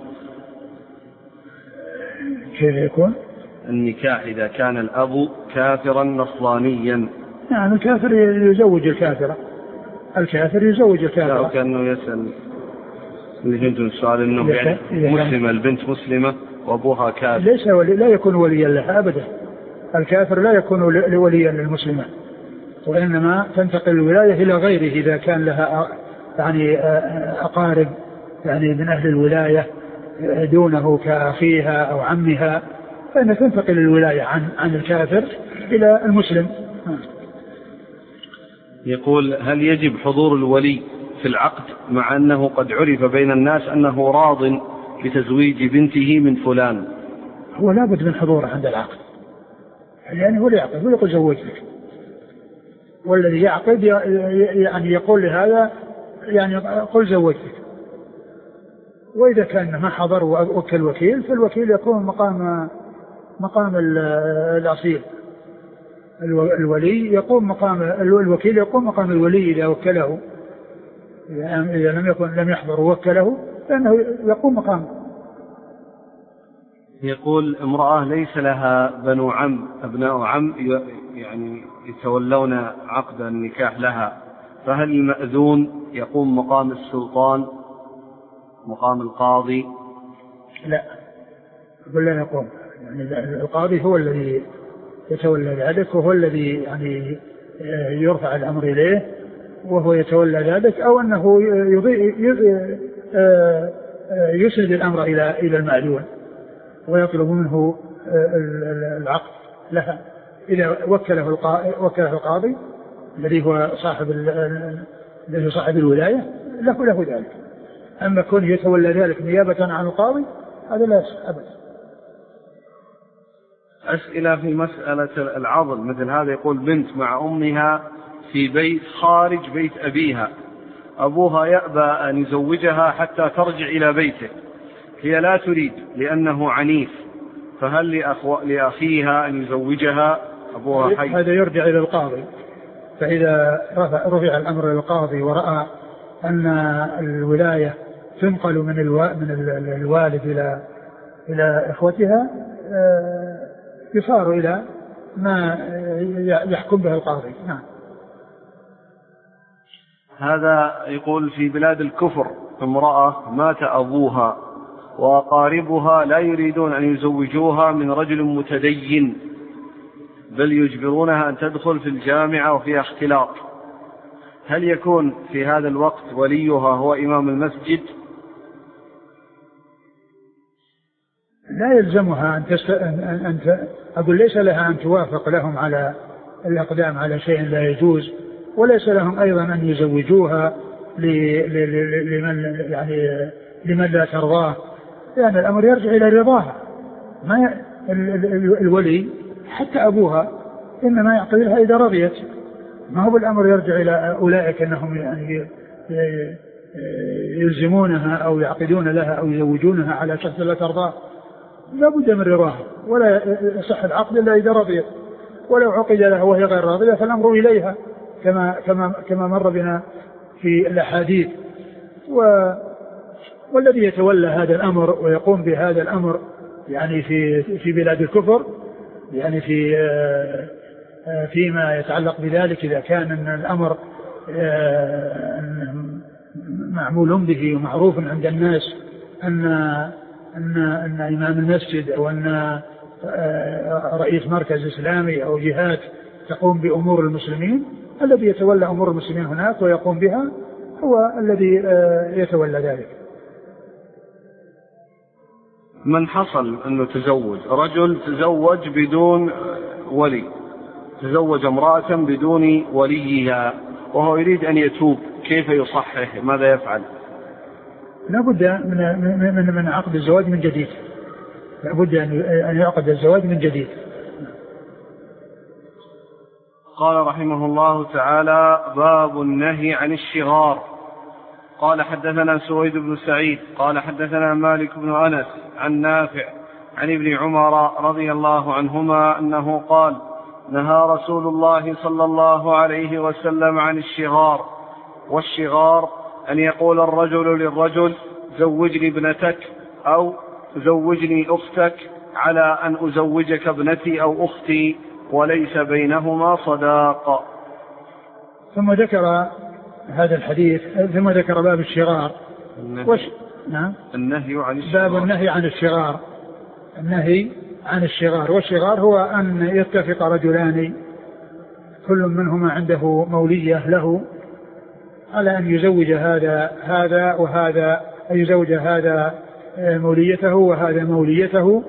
كيف يكون
النكاح إذا كان الأب كافرا نصرانيا؟
يعني الكافر يزوج الكافرة، الكافر يزوج الكافرة.
لا كأنه يسأل اللي فهمت من السؤال إنه يعني مسلمة البنت مسلمة وأبوها كافر.
ليس لا يكون وليا لها أبدا، الكافر لا يكون وليا للمسلمة، وإنما تنتقل الولاية إلى غيره إذا كان لها يعني أقارب يعني من أهل الولاية دونه كأخيها أو عمها، فإن تنتقل الولاية عن الكافر إلى المسلم.
يقول هل يجب حضور الولي في العقد مع أنه قد عرف بين الناس أنه راض بتزويج بنته من فلان؟
هو لابد من حضوره عند العقد، يعني هو يعقد ويقول زوجتك، والذي يعقد يعني يقول لهذا يعني قل زوجتك. وإذا كان ما حضر وكل وكيل فالوكيل يكون مقام الأصيل، الولي يقوم مقام الوكيل، يقوم مقام الولي إذا وكله، إذا لم يحضر ووكله فإنه يقوم مقامه.
يقول امرأة ليس لها بنو عم أبناء عم يعني يتولون عقد النكاح لها، فهل المأذون يقوم مقام السلطان مقام القاضي؟
لا، أقول لا يقوم، يعني القاضي هو الذي يتولى ذلك، وهو الذي يعني يرفع الأمر إليه وهو يتولى ذلك، أو أنه يسند الأمر إلى المأذون ويطلب منه العقد لها إذا وكله القاضي الذي هو صاحب الولاية له ذلك. أما كونه يتولى ذلك نيابة عن القاضي هذا لا يصح أبدا.
أسئلة في مسألة العضل مثل هذا، يقول بنت مع أمها في بيت خارج بيت أبيها، أبوها يأبى أن يزوجها حتى ترجع إلى بيته، هي لا تريد لأنه عنيف، فهل لأخيها أن يزوجها أبوها حي؟
هذا يرجع إلى القاضي، فإذا رفع الأمر إلى القاضي ورأى أن الولاية تنقل من الوالد إلى إخوتها يصار إلى ما يحكم به القاضي. نعم.
هذا يقول في بلاد الكفر امرأة مات أبوها وأقاربها لا يريدون أن يزوجوها من رجل متدين، بل يجبرونها أن تدخل في الجامعة وفيها اختلاط، هل يكون في هذا الوقت وليها هو إمام المسجد؟
لا يلزمها أقول ليس لها أن توافق لهم على الأقدام على شيء لا يجوز، وليس لهم أيضا أن يزوجوها لمن لا ترضاه، لأن الأمر يرجع إلى رضاها. ما الولي حتى أبوها إنما يعقد لها إذا رضيت، ما هو الأمر يرجع إلى أولئك أنهم يعني يلزمونها أو يعقدون لها أو يزوجونها على شخص لا ترضاه لا بد من رضاها، ولا يصح العقد إلا إذا رضيت، ولو عقد لها وهي غير راضية فالأمر إليها كما مر بنا في الأحاديث. والذي يتولى هذا الأمر ويقوم بهذا الأمر يعني في بلاد الكفر، يعني فيما يتعلق بذلك، إذا كان الأمر معمول به ومعروف عند الناس أن إمام المسجد أو أن رئيس مركز إسلامي أو جهات تقوم بأمور المسلمين، الذي يتولى أمور المسلمين هناك ويقوم بها هو الذي يتولى ذلك.
من حصل أنه رجل تزوج بدون ولي، تزوج امرأة بدون وليها وهو يريد أن يتوب، كيف يصحح؟ ماذا يفعل؟
لا بد من عقد الزواج من جديد، لا بد أن يعقد الزواج من جديد.
قال رحمه الله تعالى: باب النهي عن الشغار. قال: حدثنا سويد بن سعيد قال: حدثنا مالك بن أنس عن نافع عن ابن عمر رضي الله عنهما أنه قال: نهى رسول الله صلى الله عليه وسلم عن الشغار. والشغار أن يقول الرجل للرجل: زوجني ابنتك، أو زوجني أختك، على أن أزوجك ابنتي أو أختي، وليس بينهما صداق.
ثم ذكر هذا الحديث، ثم ذكر باب الشغار. نعم،
النهي عن الشغار.
باب النهي عن الشغار، النهي عن الشغار. والشغار هو أن يتفق رجلان كل منهما عنده مولية له على أن يزوج هذا وهذا، أن يزوج هذا موليته وهذا موليته،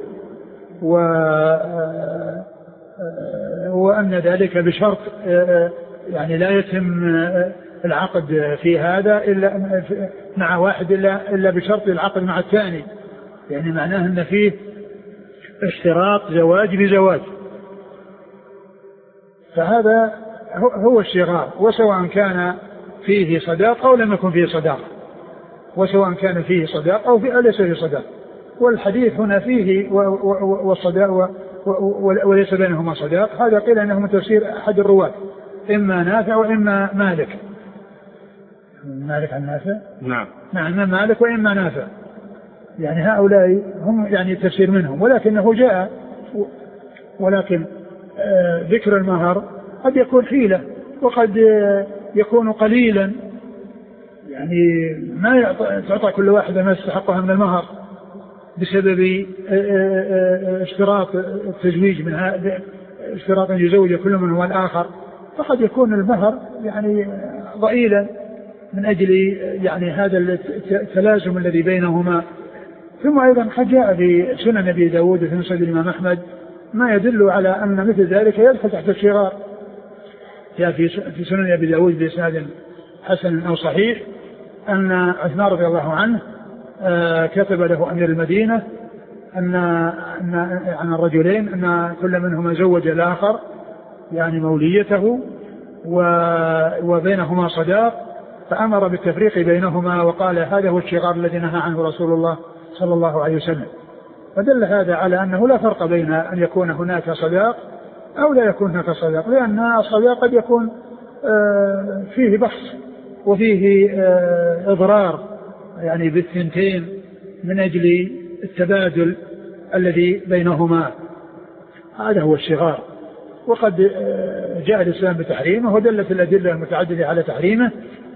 وأن ذلك بشرط يعني لا يتم العقد في هذا إلا مع واحد إلا بشرط العقد مع الثاني، يعني معناه أن فيه اشتراط زواج بزواج. فهذا هو الشغار، وسواء كان فيه صداق أو لم يكن فيه صداق، وسواء كان فيه صداق أو ليس فيه صداق. والحديث هنا فيه والصداق وليس بينهما صداق، هذا قيل أنه من تفسير أحد الرواة، إما نافع وإما مالك. مالك عن نافع؟
نعم،
إما مالك وإما نافع، يعني هؤلاء هم يعني التفسير منهم. ولكنه جاء، ولكن ذكر المهر قد يكون حيلة وقد يكون قليلا، يعني ما تعطى كل واحد ما يستحقها من المهر بسبب اشتراط التزويج من هذا، اشتراط أن يزوج كل منهما الآخر، فقد يكون المهر يعني ضئيلا من أجل يعني هذا التلازم الذي بينهما. ثم أيضا قد جاء في سنن أبي داود وفي مسند الإمام أحمد ما يدل على أن مثل ذلك يدخل تحت الشغار. جاء في سنن أبي داود بإسناد حسن أو صحيح أن عثمان رضي الله عنه كتب له أمير المدينة عن الرجلين أن كل منهما زوج الآخر يعني موليته وبينهما صداق، فأمر بالتفريق بينهما وقال: هذا هو الشغار الذي نهى عنه رسول الله صلى الله عليه وسلم. فدل هذا على أنه لا فرق بين أن يكون هناك صداق أو لا يكون هناك صداق، لأن الصداق قد يكون فيه بحث وفيه إضرار يعني بالثنتين من أجل التبادل الذي بينهما، هذا هو الشغار. وقد جاء الإسلام بتحريمه ودلت الأدلة المتعددة على تحريمه،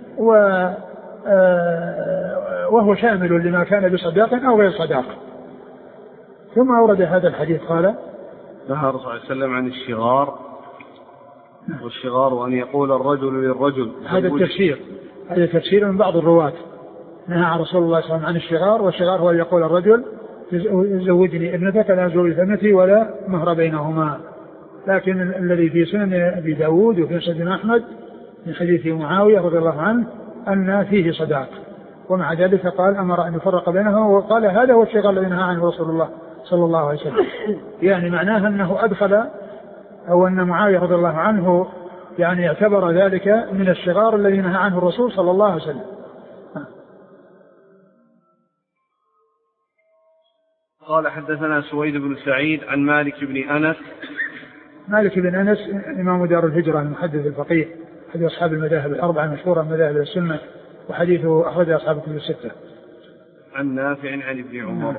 وهو شامل لما كان بصداق أو غير صداق. ثم أورد هذا الحديث قال:
نهى الرسول صلى الله عليه وسلم عن الشغار. والشغار أن يقول الرجل للرجل.
هذا تفسير من بعض الرواة. نهى عن رسول الله صلى الله عليه وسلم عن الشغار، والشغار هو يقول الرجل: زوجني ابنتك لا زوج ابنتي ولا مهر بينهما. لكن الذي في سنن أبي داود وفي سنن أحمد من حديث معاوية رضي الله عنه أن فيه صداق، ومع ذلك قال أمر أن يفرق بينهما، وقال: هذا هو الشغار الذي نهى عنه رسول الله صلى الله عليه وسلم. يعني معناه أنه أدخل، أو أن معاوية رضي الله عنه يعني اعتبر ذلك من الشغار الذي نهى عنه الرسول صلى الله عليه وسلم.
قال حدثنا سويد بن سعيد عن مالك بن أنس.
مالك بن أنس إمام دار الهجرة المحدث الفقيه أحد أصحاب المذاهب الأربعة المشهورة من مذاهب السنة وحديثه أخرج أصحاب الكتب الستة.
عن نافع عن ابن عمر.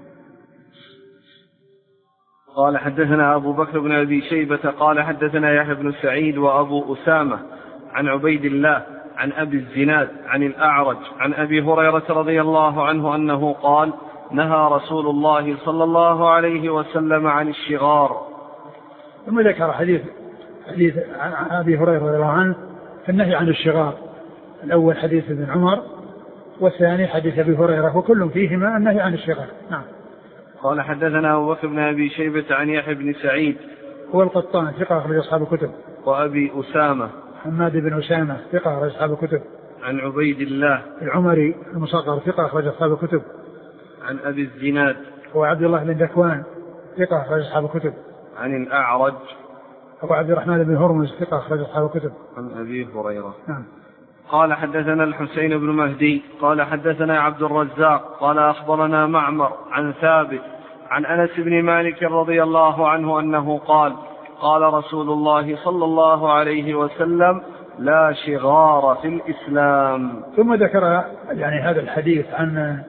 قال حدثنا أبو بكر بن أبي شيبة قال حدثنا يحيى بن سعيد وأبو أسامة عن عبيد الله عن أبي الزناد عن الأعرج عن أبي هريرة رضي الله عنه أنه قال نهى رسول الله صلى الله عليه وسلم عن الشغار.
ثم ذكر حديث عن أبي هريرة رضي الله عنه في النهي عن الشغار. الأول حديث ابن عمر والثاني حديث أبي هريرة وكل فيهما النهي عن الشغار. نعم.
قال حدثنا أبو بكر بن أبي شيبة عن يحيى بن سعيد
هو القطان ثقة أخرج أصحاب الكتب.
وأبي أسامة
حماد بن أسامة ثقة أخرج أصحاب الكتب.
عن عبيد الله
العمري المصغر ثقة أخرج أصحاب الكتب.
عن أبي الزناد
هو عبد الله بن ذكوان ثقة أخرج أصحاب الكتب.
عن الأعرج
أبو عبد الرحمن بن هرمز ثقة أخرج أصحاب الكتب.
عن أبي هريرة.
نعم.
قال حدثنا الحسين بن مهدي قال حدثنا عبد الرزاق قال أخبرنا معمر عن ثابت عن أنس بن مالك رضي الله عنه أنه قال قال رسول الله صلى الله عليه وسلم لا شغار في الإسلام.
ثم ذكر يعني هذا الحديث عن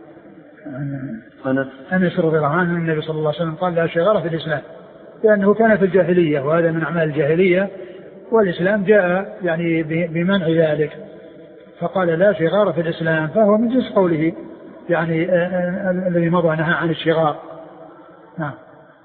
أنس رضي الله عنه النبي صلى الله عليه وسلم قال لا شغار في الإسلام لأنه كان في الجاهلية وهذا من أعمال الجاهلية والإسلام جاء يعني بمنع ذلك فقال لا شغار في الإسلام فهو من جنس قوله يعني الذي مضى نهى عن الشغار. نعم.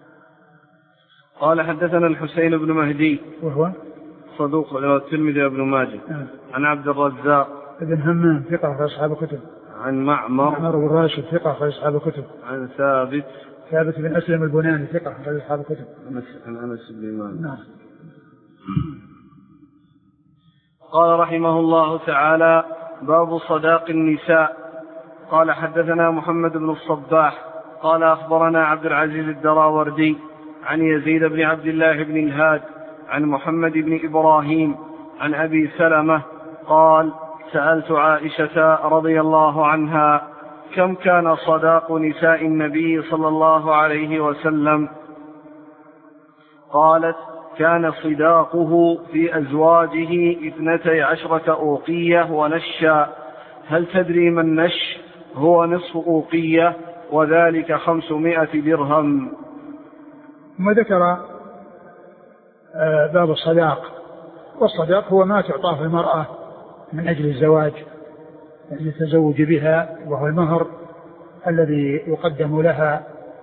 قال حدثنا الحسين بن مهدي
وهو
صدوق الترمذي وابن ماجه. عن عبد الرزاق
ابن همام ثقة في أصحاب الكتب.
عن معمر
بن راشد ثقة في أصحاب الكتب.
عن ثابت
بن أسلم البناني ثقة في أصحاب الكتب.
عن أنس بن مالك.
نعم.
قال رحمه الله تعالى باب صداق النساء. قال حدثنا محمد بن الصباح قال أخبرنا عبد العزيز الدراوردي عن يزيد بن عبد الله بن الهاد عن محمد بن إبراهيم عن أبي سلمة قال سألت عائشة رضي الله عنها كم كان صداق نساء النبي صلى الله عليه وسلم؟ قالت كان صداقه في أزواجه 12 أوقية ونشا. هل تدري ما النش؟ هو نصف أوقية وذلك 500 درهم.
ثم ذكر باب الصداق. والصداق هو ما تعطاه المرأة من أجل الزواج يعني التزوج بها وهو المهر الذي يقدم لها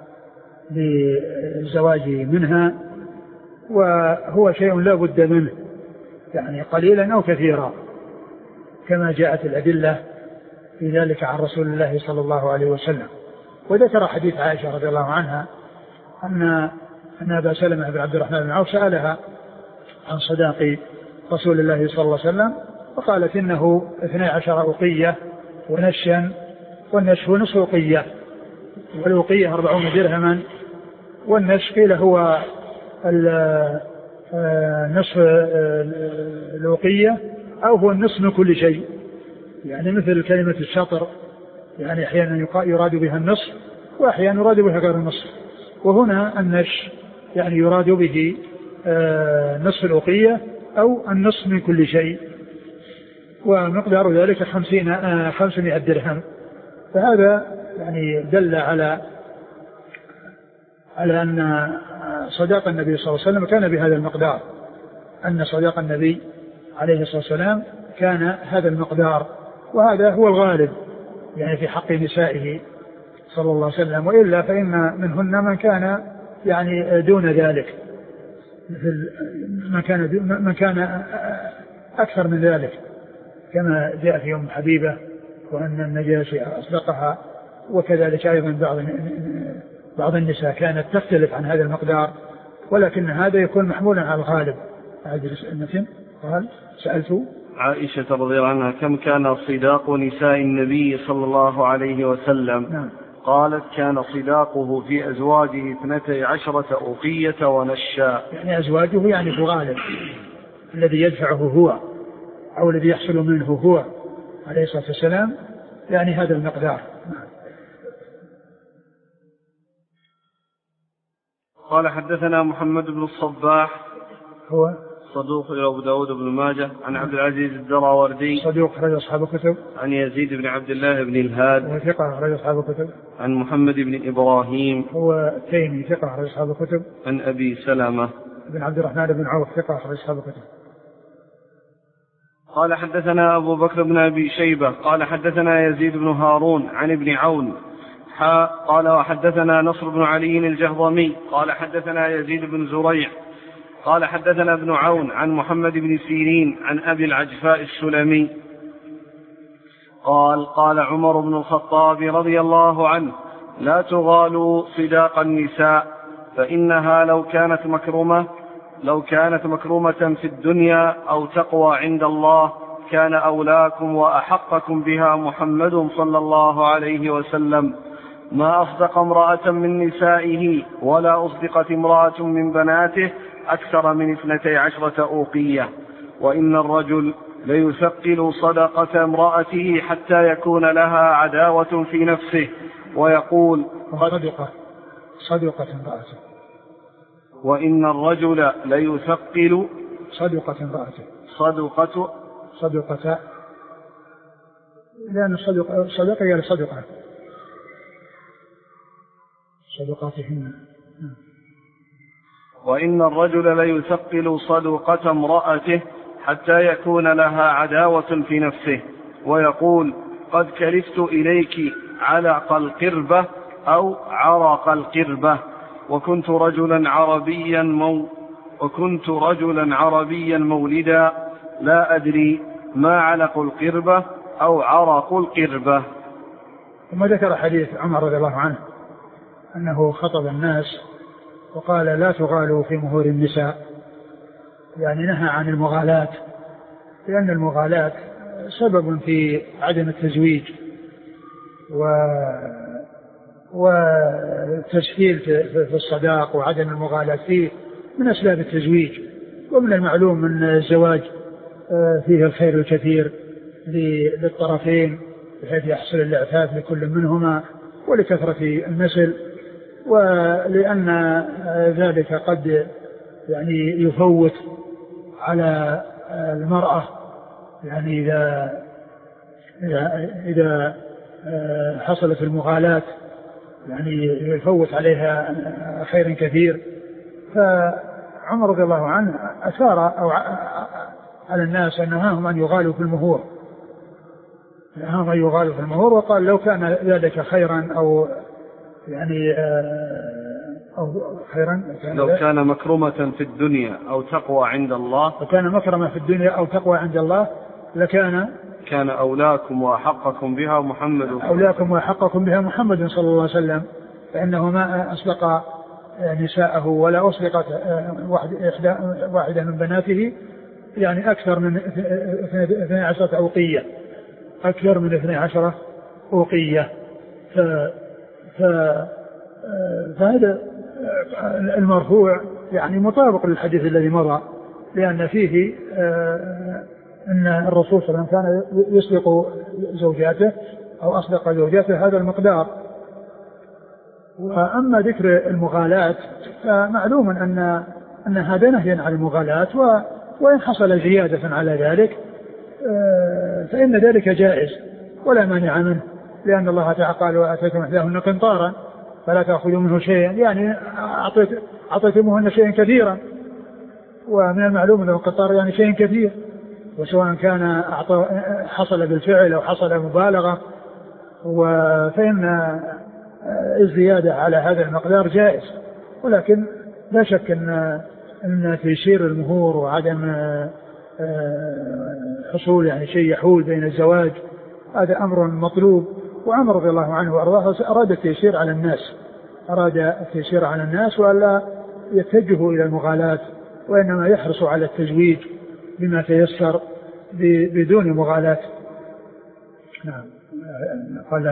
للزواج منها وهو شيء لا بد منه يعني قليلا أو كثيرا كما جاءت الأدلة في ذلك عن رسول الله صلى الله عليه وسلم. وذكر حديث عائشة رضي الله عنها أن أبا سلمة بن عبد الرحمن بن عوف سألها عن صداق رسول الله صلى الله عليه وسلم فقالت إنه 12 أوقية ونشا والنش هو نصف أوقية والأوقية 40 درهما والنش قيل هو نصف الأوقية أو هو النصف من كل شيء يعني مثل كلمة الشطر يعني أحيانا يراد بها النصف وأحيانا يراد بها غير النصف وهنا النش يعني يراد به نصف الأوقية أو النصف من كل شيء ومقدار ذلك 500 درهم. فهذا يعني دل على أن صداق النبي صلى الله عليه وسلم كان بهذا المقدار أن صداق النبي عليه الصلاة والسلام كان هذا المقدار وهذا هو الغالب يعني في حق نسائه صلى الله عليه وسلم وإلا فإن منهن من كان يعني دون ذلك من كان أكثر من ذلك كما جاء في أم حبيبة وأن النجاشي أصدقها وكذلك أيضا بعض النساء كانت تختلف عن هذا المقدار ولكن هذا يكون محمولا على الغالب. قال سألت
عائشة رضي الله عنها كم كان صداق نساء النبي صلى الله عليه وسلم؟
نعم.
قالت كان صداقه في أزواجه 12 أوقية ونشا
يعني أزواجه يعني في الغالب الذي يدفعه هو أو الذي يحصل منه هو عليه الصلاة والسلام يعني هذا المقدار.
قال حدثنا محمد بن الصباح
هو
صدوق أبو داود بن ماجه عن عبد العزيز الدراوردي
صدوق أخرج أصحاب الكتب.
عن يزيد بن عبد الله بن الهاد
هو ثقة أخرج أصحاب الكتب.
عن محمد بن إبراهيم
هو تيمي ثقة أخرج أصحاب الكتب.
عن أبي سلمة
بن عبد الرحمن بن عوف ثقة أخرج أصحاب الكتب.
قال حدثنا أبو بكر بن أبي شيبة قال حدثنا يزيد بن هارون عن ابن عون قال وحدثنا نصر بن علي الجهضمي قال حدثنا يزيد بن زريع قال حدثنا ابن عون عن محمد بن سيرين عن أبي العجفاء السلمي قال عمر بن الخطاب رضي الله عنه لا تغالوا صداق النساء فإنها لو كانت مكرمة في الدنيا أو تقوى عند الله كان أولاكم وأحقكم بها محمد صلى الله عليه وسلم ما أصدق امرأة من نسائه ولا أصدقت امرأة من بناته أكثر من 12 أوقية وإن الرجل ليثقل صدقة امرأته حتى يكون لها عداوة في نفسه ويقول
صدقة امرأته.
وإن الرجل ليثقل
صدقة امرأته
صدقة
لأن صدقة هي صدقاتهن.
وإن الرجل ليثقل صدقة امرأته حتى يكون لها عداوة في نفسه ويقول قد كلفت إليك علق القربة أو عرق القربة وكنت رجلا عربيا مولدا لا أدري ما علق القربة أو عرق القربة.
ثم ذكر حديث عمر رضي الله عنه أنه خطب الناس وقال لا تغالوا في مهور النساء، يعني نهى عن المغالاة، لأن المغالاة سبب في عدم التزويج والتسهيل في الصداق، وعدم المغالاة فيه من أسباب التزويج. ومن المعلوم أن الزواج فيه الخير الكثير للطرفين بحيث يحصل الإعفاف لكل منهما ولكثرة النسل، ولأن ذلك قد يعني يفوت على المرأة، يعني إذا حصلت المغالاة يعني يفوت عليها خير كثير. فعمر رضي الله عنه أثار أو على الناس أن نهاهم أن يغالوا في المهور، وقال لو كان ذلك خيرا أو يعني
لو كان مكرمة في الدنيا أو تقوى عند الله،
وكان مكرمة في الدنيا أو تقوى عند الله كان
أولاكم وأحقكم بها
محمد صلى الله عليه وسلم، فإنه ما أسبق نساءه ولا أسبقت واحدة من بناته، يعني أكثر من 12 أوقية، فهذا المرفوع يعني مطابق للحديث الذي مضى، لأن فيه أن الرسول صلى الله عليه وسلم كان يسبق زوجاته أو أصدق زوجاته هذا المقدار. وأما ذكر المغالاة فمعلوم أن هذا نهي عن المغالاة، وإن حصل زيادة على ذلك فإن ذلك جائز ولا مانع منه، لأن الله تعالى قال وآتيتم إحداهن قنطارا فلا تأخذوا منه شيئا، يعني أعطيتموهن شيئا كثيرا، ومن المعلوم أن القنطار يعني شيء كثير، وسواء كان حصل بالفعل أو حصل مبالغة، فإن الزيادة على هذا المقدار جائز. ولكن لا شك أن تيسير المهور وعدم حصول يعني شيء يحول بين الزواج هذا أمر مطلوب. وعمر رضي الله عنه وأرضاه أراد التيسير على الناس وألا يتجهوا إلى المغالاة، وإنما يحرصوا على التزويج بما تيسر بدون مغالاة. نعم. قال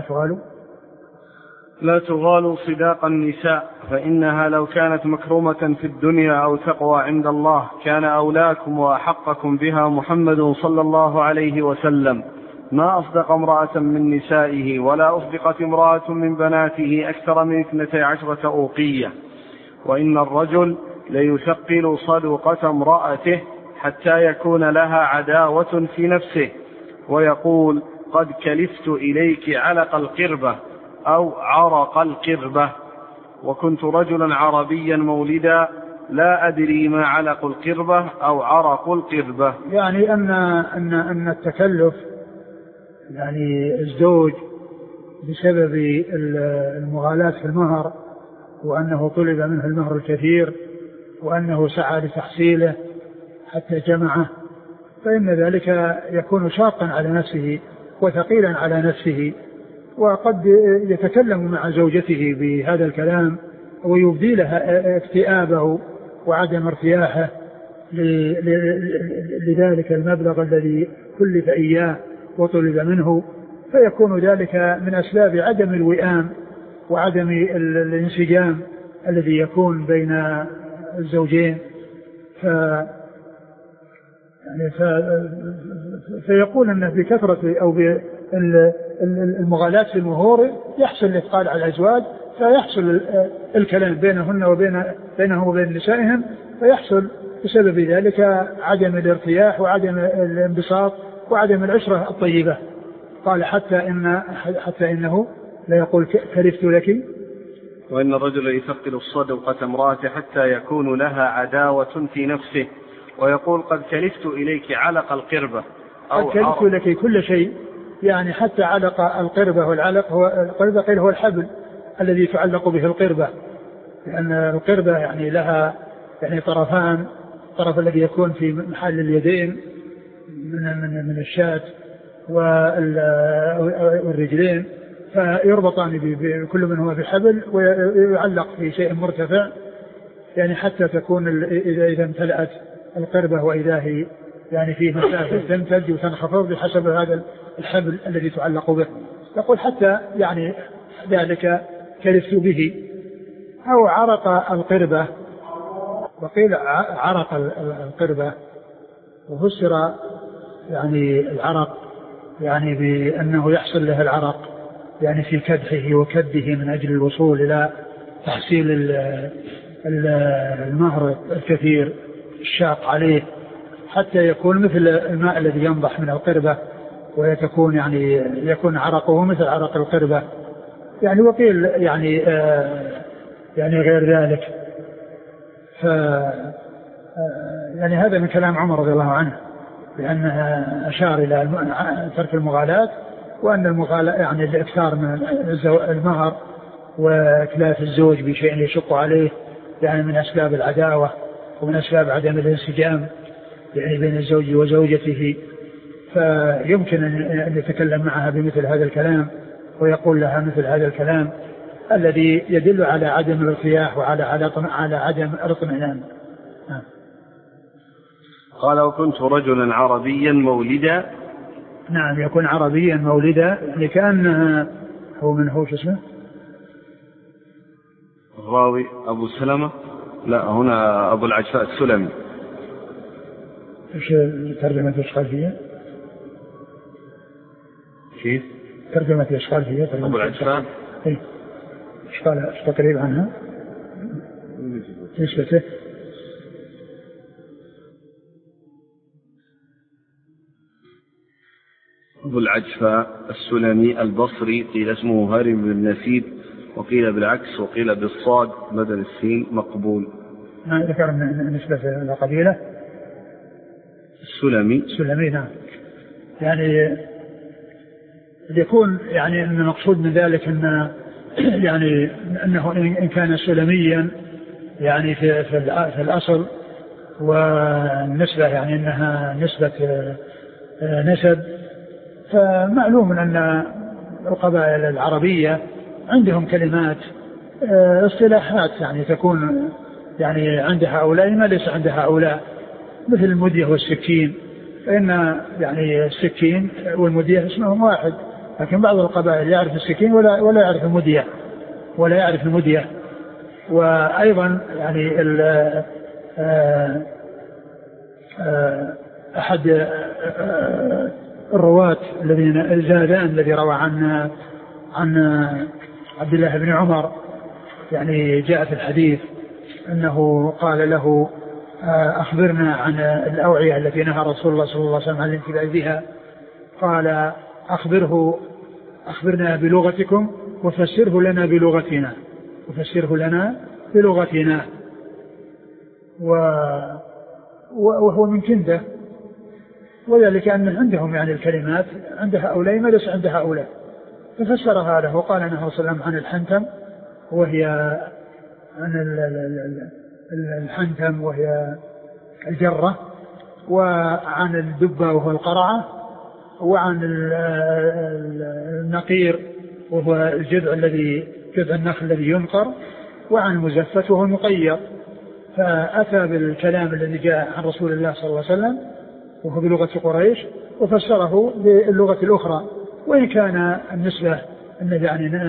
لا تغالوا
صداق النساء فإنها لو كانت مكرمة في الدنيا أو تقوى عند الله كان أولاكم وأحقكم بها محمد صلى الله عليه وسلم ما أصدق امرأة من نسائه ولا أصدقت امرأة من بناته أكثر من 12 أوقية وإن الرجل ليثقل صدقة امرأته حتى يكون لها عداوة في نفسه، ويقول قد كلفت إليك علق القربة أو عرق القربة، وكنت رجلا عربيا مولدا لا أدري ما علق القربة أو عرق القربة.
يعني أن التكلف يعني الزوج بسبب المغالاة في المهر، وأنه طلب منه المهر الكثير، وأنه سعى لتحصيله حتى جمعه، فإن ذلك يكون شاقا على نفسه وثقيلا على نفسه، وقد يتكلم مع زوجته بهذا الكلام ويبدي لها اكتئابه وعدم ارتياحه لذلك المبلغ الذي كلف إياه وطلب منه، فيكون ذلك من أسباب عدم الوئام وعدم الانسجام الذي يكون بين الزوجين. فيقول أنه بكثرة أو بالمغالاة في المهور يحصل الإثقال على الأزواج، فيحصل الكلام بينهم وبين نسائهم، فيحصل بسبب ذلك عدم الارتياح وعدم الانبساط وعدم العشرة الطيبة. قال حتى إنه لا يقول كلفت لك.
وإن الرجل يثقل الصدقة امرأته حتى يكون لها عداوة في نفسه، ويقول قد كلفت إليك علق القربة
أو كلفت لك كل شيء، يعني حتى علق القربة. والعلق القربة قيل هو الحبل الذي تعلق به القربة، لأن القربة يعني لها يعني طرفان، الطرف الذي يكون في محل اليدين من الشاة والرجلين، فيربطان بكل منهما بحبل ويعلق في شيء مرتفع، يعني حتى تكون إذا امتلأت القربة وإذا هي يعني في مسافة تنتج وتنخفض بحسب هذا الحبل الذي تعلق به. يقول حتى يعني ذلك كلفت به. أو عرق القربة، وقيل عرق القربة، وفسر يعني العرق يعني بأنه يحصل له العرق يعني في كدحه وكده من أجل الوصول إلى تحصيل المهر الكثير الشاق عليه، حتى يكون مثل الماء الذي ينضح من القربة، ويكون يعني يكون عرقه مثل عرق القربة يعني. وقيل يعني غير ذلك. يعني هذا من كلام عمر رضي الله عنه، لأنه أشار إلى ترك المغالاة، وأن المغالاة يعني الإكثار من المهر وإتلاف الزوج بشيء يشق عليه يعني من أسباب العداوة ومن أسباب عدم الانسجام يعني بين الزوج وزوجته، فيمكن أن يتكلم معها بمثل هذا الكلام ويقول لها مثل هذا الكلام الذي يدل على عدم الارتياح وعلى عدم الاطمئنان.
قال وكنت رجلا عربيا مولدا.
نعم، يكون عربيا مولدا، يعني كأنها هو شو اسمه
الراوي أبو سلمة، لا هنا أبو العجفاء السلمي.
ايش ترجمة الاشغال فيها؟
كيف
ترجمة الاشغال فيها؟
أبو العجفاء
ايش قريب عنها نسبته؟
أبو العجفاء السلمي البصري، قيل اسمه هارم بن نسيب، وقيل بالعكس، وقيل بالصاد بدل السين، مقبول.
ذكر نسبة إلى قبيلة السلمي. نعم، يعني يكون يعني أن المقصود من ذلك أن يعني أنه إن كان سلميا يعني في الأصل، والنسبة يعني أنها نسبة نسب، فمعلوم أن القبائل العربية عندهم كلمات اصطلاحات يعني تكون يعني عند هؤلاء ما ليس عند هؤلاء، مثل المدية والسكين، فإن يعني السكين والمدية اسمهم واحد، لكن بعض القبائل يعرف السكين ولا يعرف المدية. وأيضا يعني أحد الرواة الذين الزادان الذي روى عن عبد الله بن عمر يعني جاء في الحديث أنه قال له أخبرنا عن الأوعية التي نهى رسول الله صلى الله عليه وسلم عن الانتباه بها. قال أخبرنا بلغتكم وفسره لنا بلغتنا. وهو من كنده، وذلك أن عندهم يعني الكلمات عند هؤلاء ما ليس عند هؤلاء، ففسرها له وقال نهى صلى الله عليه وسلم عن الحنتم وهي الجرة، وعن الدبة وهو القرعة، وعن النقير وهو جذع النخل الذي ينقر، وعن المزفت وهو المقير. فأتى بالكلام الذي جاء عن رسول الله صلى الله عليه وسلم وهو بلغة قريش، وفسره باللغة الأخرى، وإن كان النسبة أنه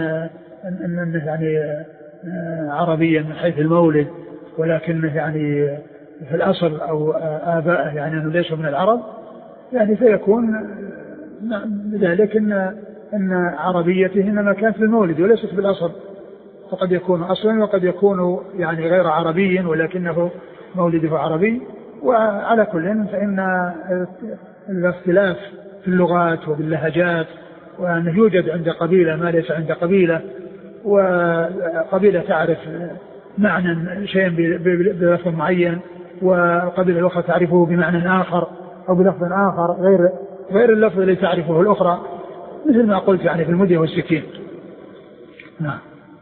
يعني عربيا من حيث المولد، ولكنه يعني في الأصل أو آباءه يعني أنه ليسوا من العرب، يعني فيكون بذلك أن عربيته إنما كانت في المولد وليست بالأصل، فقد يكون أصلا وقد يكون يعني غير عربي ولكنه مولده عربي. وعلى كل فإن الاختلاف في اللغات وباللهجات، وأنه يوجد عند قبيلة ما ليس عند قبيلة، وقبيلة تعرف معنى شيء بلفظ معين وقبيلة الأخرى تعرفه بمعنى آخر أو بلفظ آخر غير اللفظ الذي تعرفه الأخرى، مثل ما قلت يعني في المدية والسكين. نعم.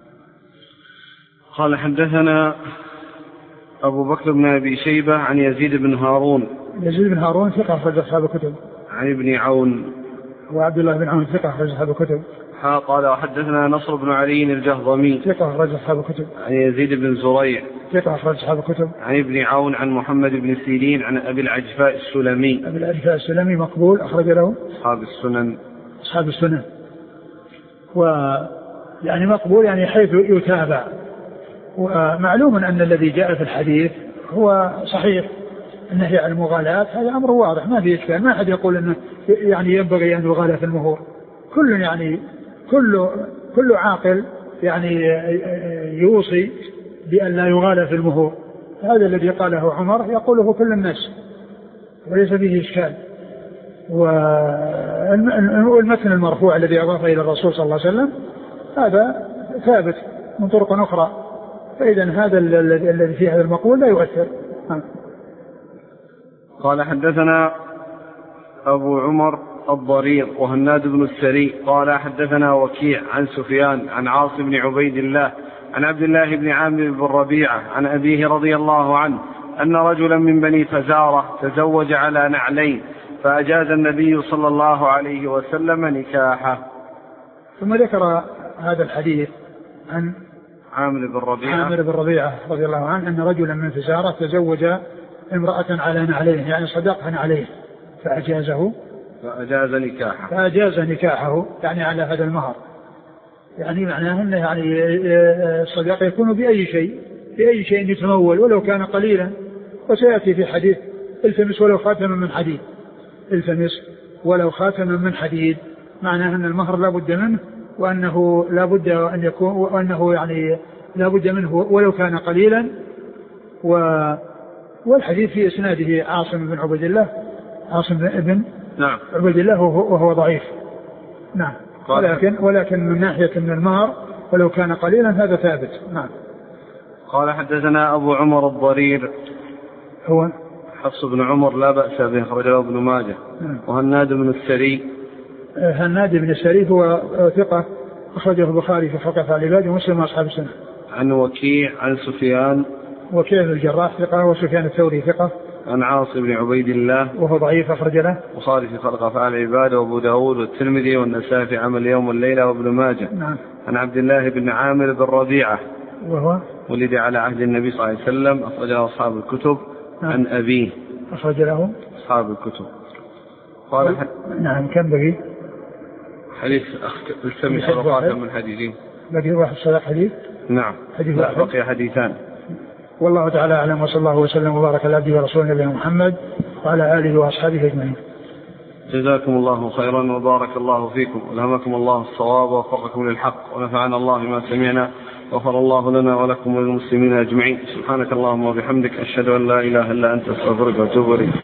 قال حدثنا أبو بكر بن أبي شيبة عن يزيد بن هارون ثقة أخرج أصحاب الكتب. عن ابن عون
وعبد الله بن عون ثقة أخرج أصحاب الكتب.
قال وحدثنا نصر بن علي الجهضمي
ثقة أخرج أصحاب الكتب.
عن يزيد بن زريع
ثقة أخرج أصحاب الكتب.
عن ابن عون عن محمد بن سيرين عن أبي العجفاء السلمي
مقبول أخرج له
أصحاب السنن.
ويعني مقبول يعني حيث يتابع. ومعلوم أن الذي جاء في الحديث هو صحيح، النهي عن المغالاة هذا أمر واضح ما فيه إشكال، ما أحد يقول أنه يعني ينبغي أن يغالى في المهور، كل عاقل يعني يوصي بأن لا يغالى في المهور، هذا الذي قاله عمر يقوله كل الناس وليس فيه إشكال. والمتن المرفوع الذي أضاف إلى الرسول صلى الله عليه وسلم هذا ثابت من طرق أخرى، فإذا هذا الذي فيه هذا المقول لا يؤثر.
قال حدثنا أبو عمر الضرير وهناد بن السري قال حدثنا وكيع عن سفيان عن عاصم بن عبيد الله عن عبد الله بن عامر بن ربيعة عن أبيه رضي الله عنه أن رجلا من بني فزارة تزوج على نعلين فأجاز النبي صلى الله عليه وسلم نكاحه.
ثم ذكر هذا الحديث عن
عامر بن
ربيعة رضي الله عنه أن رجلا من فزارة تزوج امرأة على نعلين، يعني صدقها عليه فأجاز نكاحه يعني على هذا المهر، يعني معناه أنه يعني الصداق يكون بأي شيء يتمول ولو كان قليلا. وسيأتي في حديث التمس ولو خاتما من حديد، معناه أن المهر لا بد منه، وأنه لا بد أن يكون، وأنه يعني لا بد منه ولو كان قليلا. والحديث في إسناده عاصم بن عبيد الله عبيد الله وهو ضعيف. نعم. ولكن من ناحية من المهر ولو كان قليلا هذا ثابت. نعم.
قال حدثنا أبو عمر الضرير
هو
حفص بن عمر لا بأس به أخرجه ابن ماجه. وهناد بن السري هو ثقة أخرجه البخاري في حقوق العباد ومسلم وأصحاب السنة.
عن
وكيع عن سفيان
بن الجراح ثقة، وسفيان الثوري ثقة.
عن عاصم بن عبيد الله
وهو ضعيف أخرج له
البخاري في خلق أفعال العباد وأبو داود والترمذي والنسائي في عمل يوم والليلة وابن ماجه.
نعم.
عن عبد الله بن عامر بن ربيعة
وهو
ولد على عهد النبي صلى الله عليه وسلم أخرجه أصحاب الكتب.
نعم.
عن أبيه
أخرج له
أصحاب الكتب. قال
نعم. كم بقي
حديث التمس رفعة من حديثين
بقي واحد صدق حديث.
نعم.
حديث
بقي حديثان.
والله تعالى أعلم، وصلى الله وسلم وبارك على عبده ورسوله نبينا محمد وعلى آله وأصحابه أجمعين.
جزاكم الله خيرا وبارك الله فيكم، ألهمكم الله الصواب ووفقكم للحق، ونفعنا الله ما سمعنا غفر الله لنا ولكم وللمسلمين أجمعين. سبحانك اللهم وبحمدك أشهد أن لا إله إلا أنت أستغفرك وأتوب إليك.